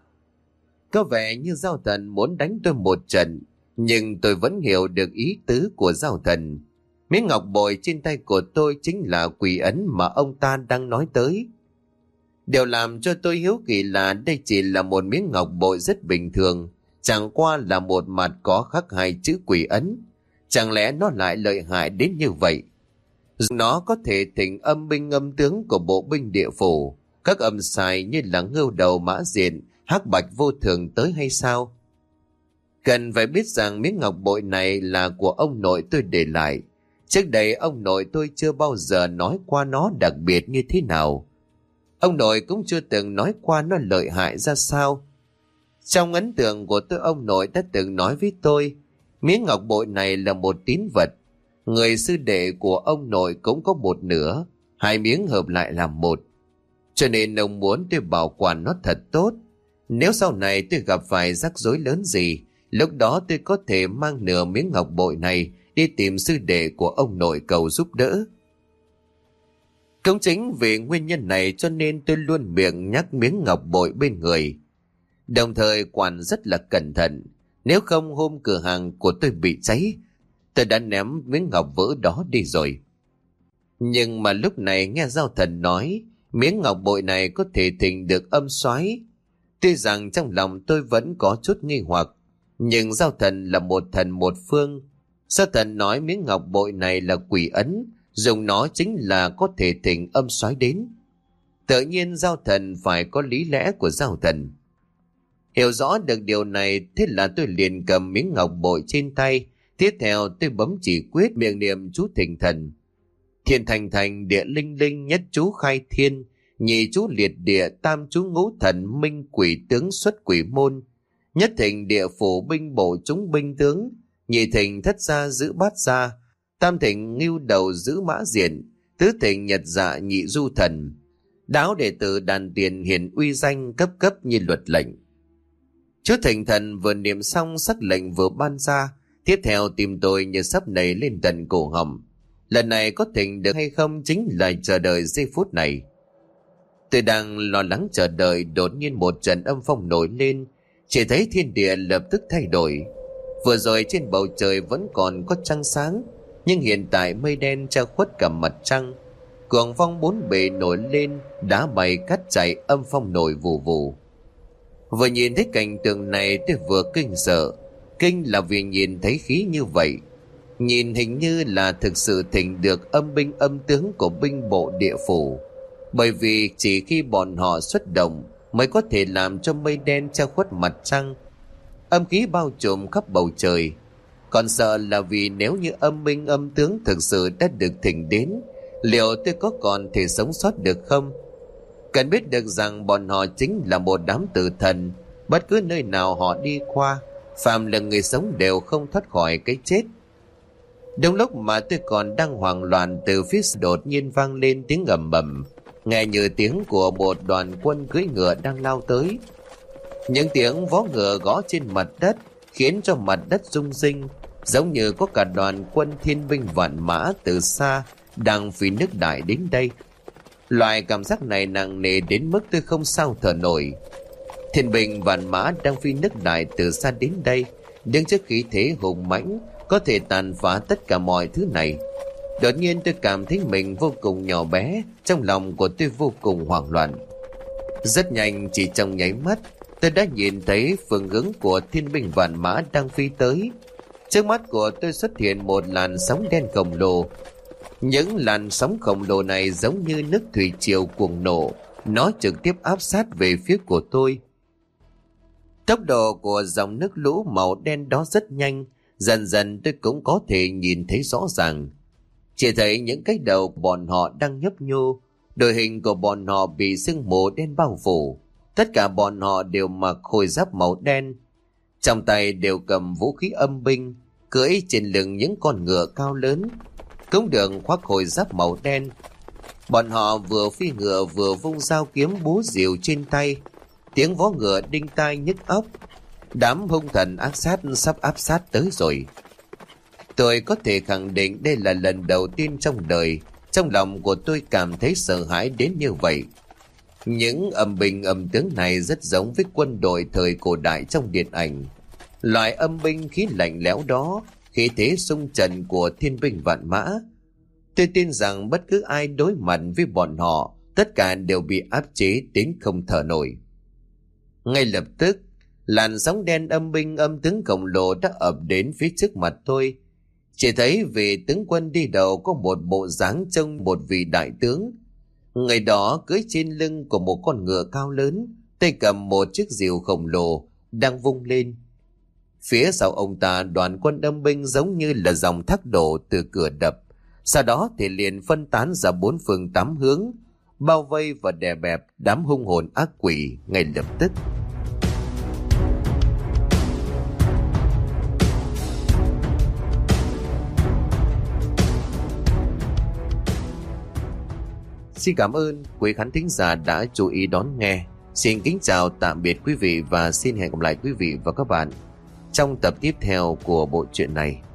Có vẻ như Giao Thần muốn đánh tôi một trận, nhưng tôi vẫn hiểu được ý tứ của Giao Thần. Miếng ngọc bội trên tay của tôi chính là quỷ ấn mà ông ta đang nói tới. Điều làm cho tôi hiếu kỳ là đây chỉ là một miếng ngọc bội rất bình thường, chẳng qua là một mặt có khắc hai chữ quỷ ấn. Chẳng lẽ nó lại lợi hại đến như vậy? Nó có thể thỉnh âm binh âm tướng của bộ binh địa phủ, các âm sai như là ngưu đầu mã diện, hắc bạch vô thường tới hay sao? Cần phải biết rằng miếng ngọc bội này là của ông nội tôi để lại. Trước đây ông nội tôi chưa bao giờ nói qua nó đặc biệt như thế nào. Ông nội cũng chưa từng nói qua nó lợi hại ra sao. Trong ấn tượng của tôi, ông nội đã từng nói với tôi, miếng ngọc bội này là một tín vật. Người sư đệ của ông nội cũng có một nửa, hai miếng hợp lại làm một. Cho nên ông muốn tôi bảo quản nó thật tốt. Nếu sau này tôi gặp phải rắc rối lớn gì, lúc đó tôi có thể mang nửa miếng ngọc bội này đi tìm sư đệ của ông nội cầu giúp đỡ. Cũng chính vì nguyên nhân này cho nên tôi luôn miệng nhắc miếng ngọc bội bên người. Đồng thời quản rất là cẩn thận. Nếu không hôm cửa hàng của tôi bị cháy, tôi đã ném miếng ngọc vỡ đó đi rồi. Nhưng mà lúc này nghe Giao Thần nói miếng ngọc bội này có thể thỉnh được âm soái. Tuy rằng trong lòng tôi vẫn có chút nghi hoặc, nhưng Giao Thần là một thần một phương. Giao Thần nói miếng ngọc bội này là quỷ ấn, dùng nó chính là có thể thỉnh âm soái đến. Tự nhiên Giao Thần phải có lý lẽ của Giao Thần. Hiểu rõ được điều này, thế là tôi liền cầm miếng ngọc bội trên tay. Tiếp theo tôi bấm chỉ quyết, miệng niệm chú thỉnh thần. Thiên thành thành, địa linh linh, nhất chú khai thiên, nhị chú liệt địa, tam chú ngũ thần, minh quỷ tướng xuất quỷ môn. Nhất thỉnh địa phủ binh bộ chúng binh tướng, nhị thỉnh thất gia giữ bát gia, tam thỉnh ngưu đầu giữ mã diện, Tứ Thịnh Nhật Dạ Nhị Du Thần, đáo đệ tử đàn tiền hiển uy danh cấp cấp như luật lệnh. Chú Thịnh Thần vừa niệm xong sắc lệnh vừa ban ra, tiếp theo tim tôi như sắp nảy lên tận cổ họng. Lần này có thịnh được hay không chính là chờ đợi giây phút này. Tôi đang lo lắng chờ đợi, đột nhiên một trận âm phong nổi lên, chỉ thấy thiên địa lập tức thay đổi. Vừa rồi trên bầu trời vẫn còn có trăng sáng, nhưng hiện tại mây đen che khuất cả mặt trăng. Cuồng phong bốn bề nổi lên, đá bay cát chảy, âm phong nổi vù vù. Vừa nhìn thấy cảnh tượng này tôi vừa kinh sợ. Kinh là vì nhìn thấy khí như vậy, nhìn hình như là thực sự thỉnh được âm binh âm tướng của binh bộ địa phủ. Bởi vì chỉ khi bọn họ xuất động mới có thể làm cho mây đen che khuất mặt trăng, âm khí bao trùm khắp bầu trời. Còn sợ là vì nếu như âm binh âm tướng thực sự đã được thỉnh đến, liệu tôi có còn thể sống sót được không? Cần biết được rằng bọn họ chính là một đám tử thần, bất cứ nơi nào họ đi qua, phàm là người sống đều không thoát khỏi cái chết. Đúng lúc mà tôi còn đang hoảng loạn, từ phía đột nhiên vang lên tiếng ầm ầm, nghe như tiếng của một đoàn quân cưỡi ngựa đang lao tới. Những tiếng vó ngựa gõ trên mặt đất khiến cho mặt đất rung rinh, giống như có cả đoàn quân thiên binh vạn mã từ xa đang phi nước đại đến đây. Loại cảm giác này nặng nề đến mức tôi không sao thở nổi. Thiên binh vạn mã đang phi nước đại từ xa đến đây, đứng trước khí thế hùng mãnh có thể tàn phá tất cả mọi thứ này. Đột nhiên tôi cảm thấy mình vô cùng nhỏ bé, trong lòng của tôi vô cùng hoảng loạn. Rất nhanh, chỉ trong nháy mắt, tôi đã nhìn thấy phương hướng của thiên binh vạn mã đang phi tới. Trước mắt của tôi xuất hiện một làn sóng đen khổng lồ. Những làn sóng khổng lồ này giống như nước thủy triều cuồng nổ, nó trực tiếp áp sát về phía của tôi. Tốc độ của dòng nước lũ màu đen đó rất nhanh, dần dần tôi cũng có thể nhìn thấy rõ ràng. Chỉ thấy những cái đầu bọn họ đang nhấp nhô, đội hình của bọn họ bị sương mù đen bao phủ. Tất cả bọn họ đều mặc khôi giáp màu đen, trong tay đều cầm vũ khí âm binh, cưỡi trên lưng những con ngựa cao lớn, cũng được khoác khôi giáp màu đen. Bọn họ vừa phi ngựa vừa vung dao kiếm búa rìu trên tay, tiếng vó ngựa đinh tai nhức óc. Đám hung thần ác sát sắp áp sát tới rồi. Tôi có thể khẳng định đây là lần đầu tiên trong đời trong lòng của tôi cảm thấy sợ hãi đến như vậy. Những âm binh âm tướng này rất giống với quân đội thời cổ đại trong điện ảnh. Loại âm binh khí lạnh lẽo đó, khí thế xung trận của thiên binh vạn mã. Tôi tin rằng bất cứ ai đối mặt với bọn họ, tất cả đều bị áp chế đến không thở nổi. Ngay lập tức, làn sóng đen âm binh âm tướng khổng lồ đã ập đến phía trước mặt tôi. Chỉ thấy vị tướng quân đi đầu có một bộ dáng trông một vị đại tướng. Người đó cưỡi trên lưng của một con ngựa cao lớn, tay cầm một chiếc rìu khổng lồ đang vung lên. Phía sau ông ta, đoàn quân âm binh giống như là dòng thác đổ từ cửa đập, sau đó thì liền phân tán ra bốn phương tám hướng, bao vây và đè bẹp đám hung hồn ác quỷ ngay lập tức. Xin cảm ơn quý khán thính giả đã chú ý đón nghe. Xin kính chào tạm biệt quý vị và xin hẹn gặp lại quý vị và các bạn trong tập tiếp theo của bộ truyện này.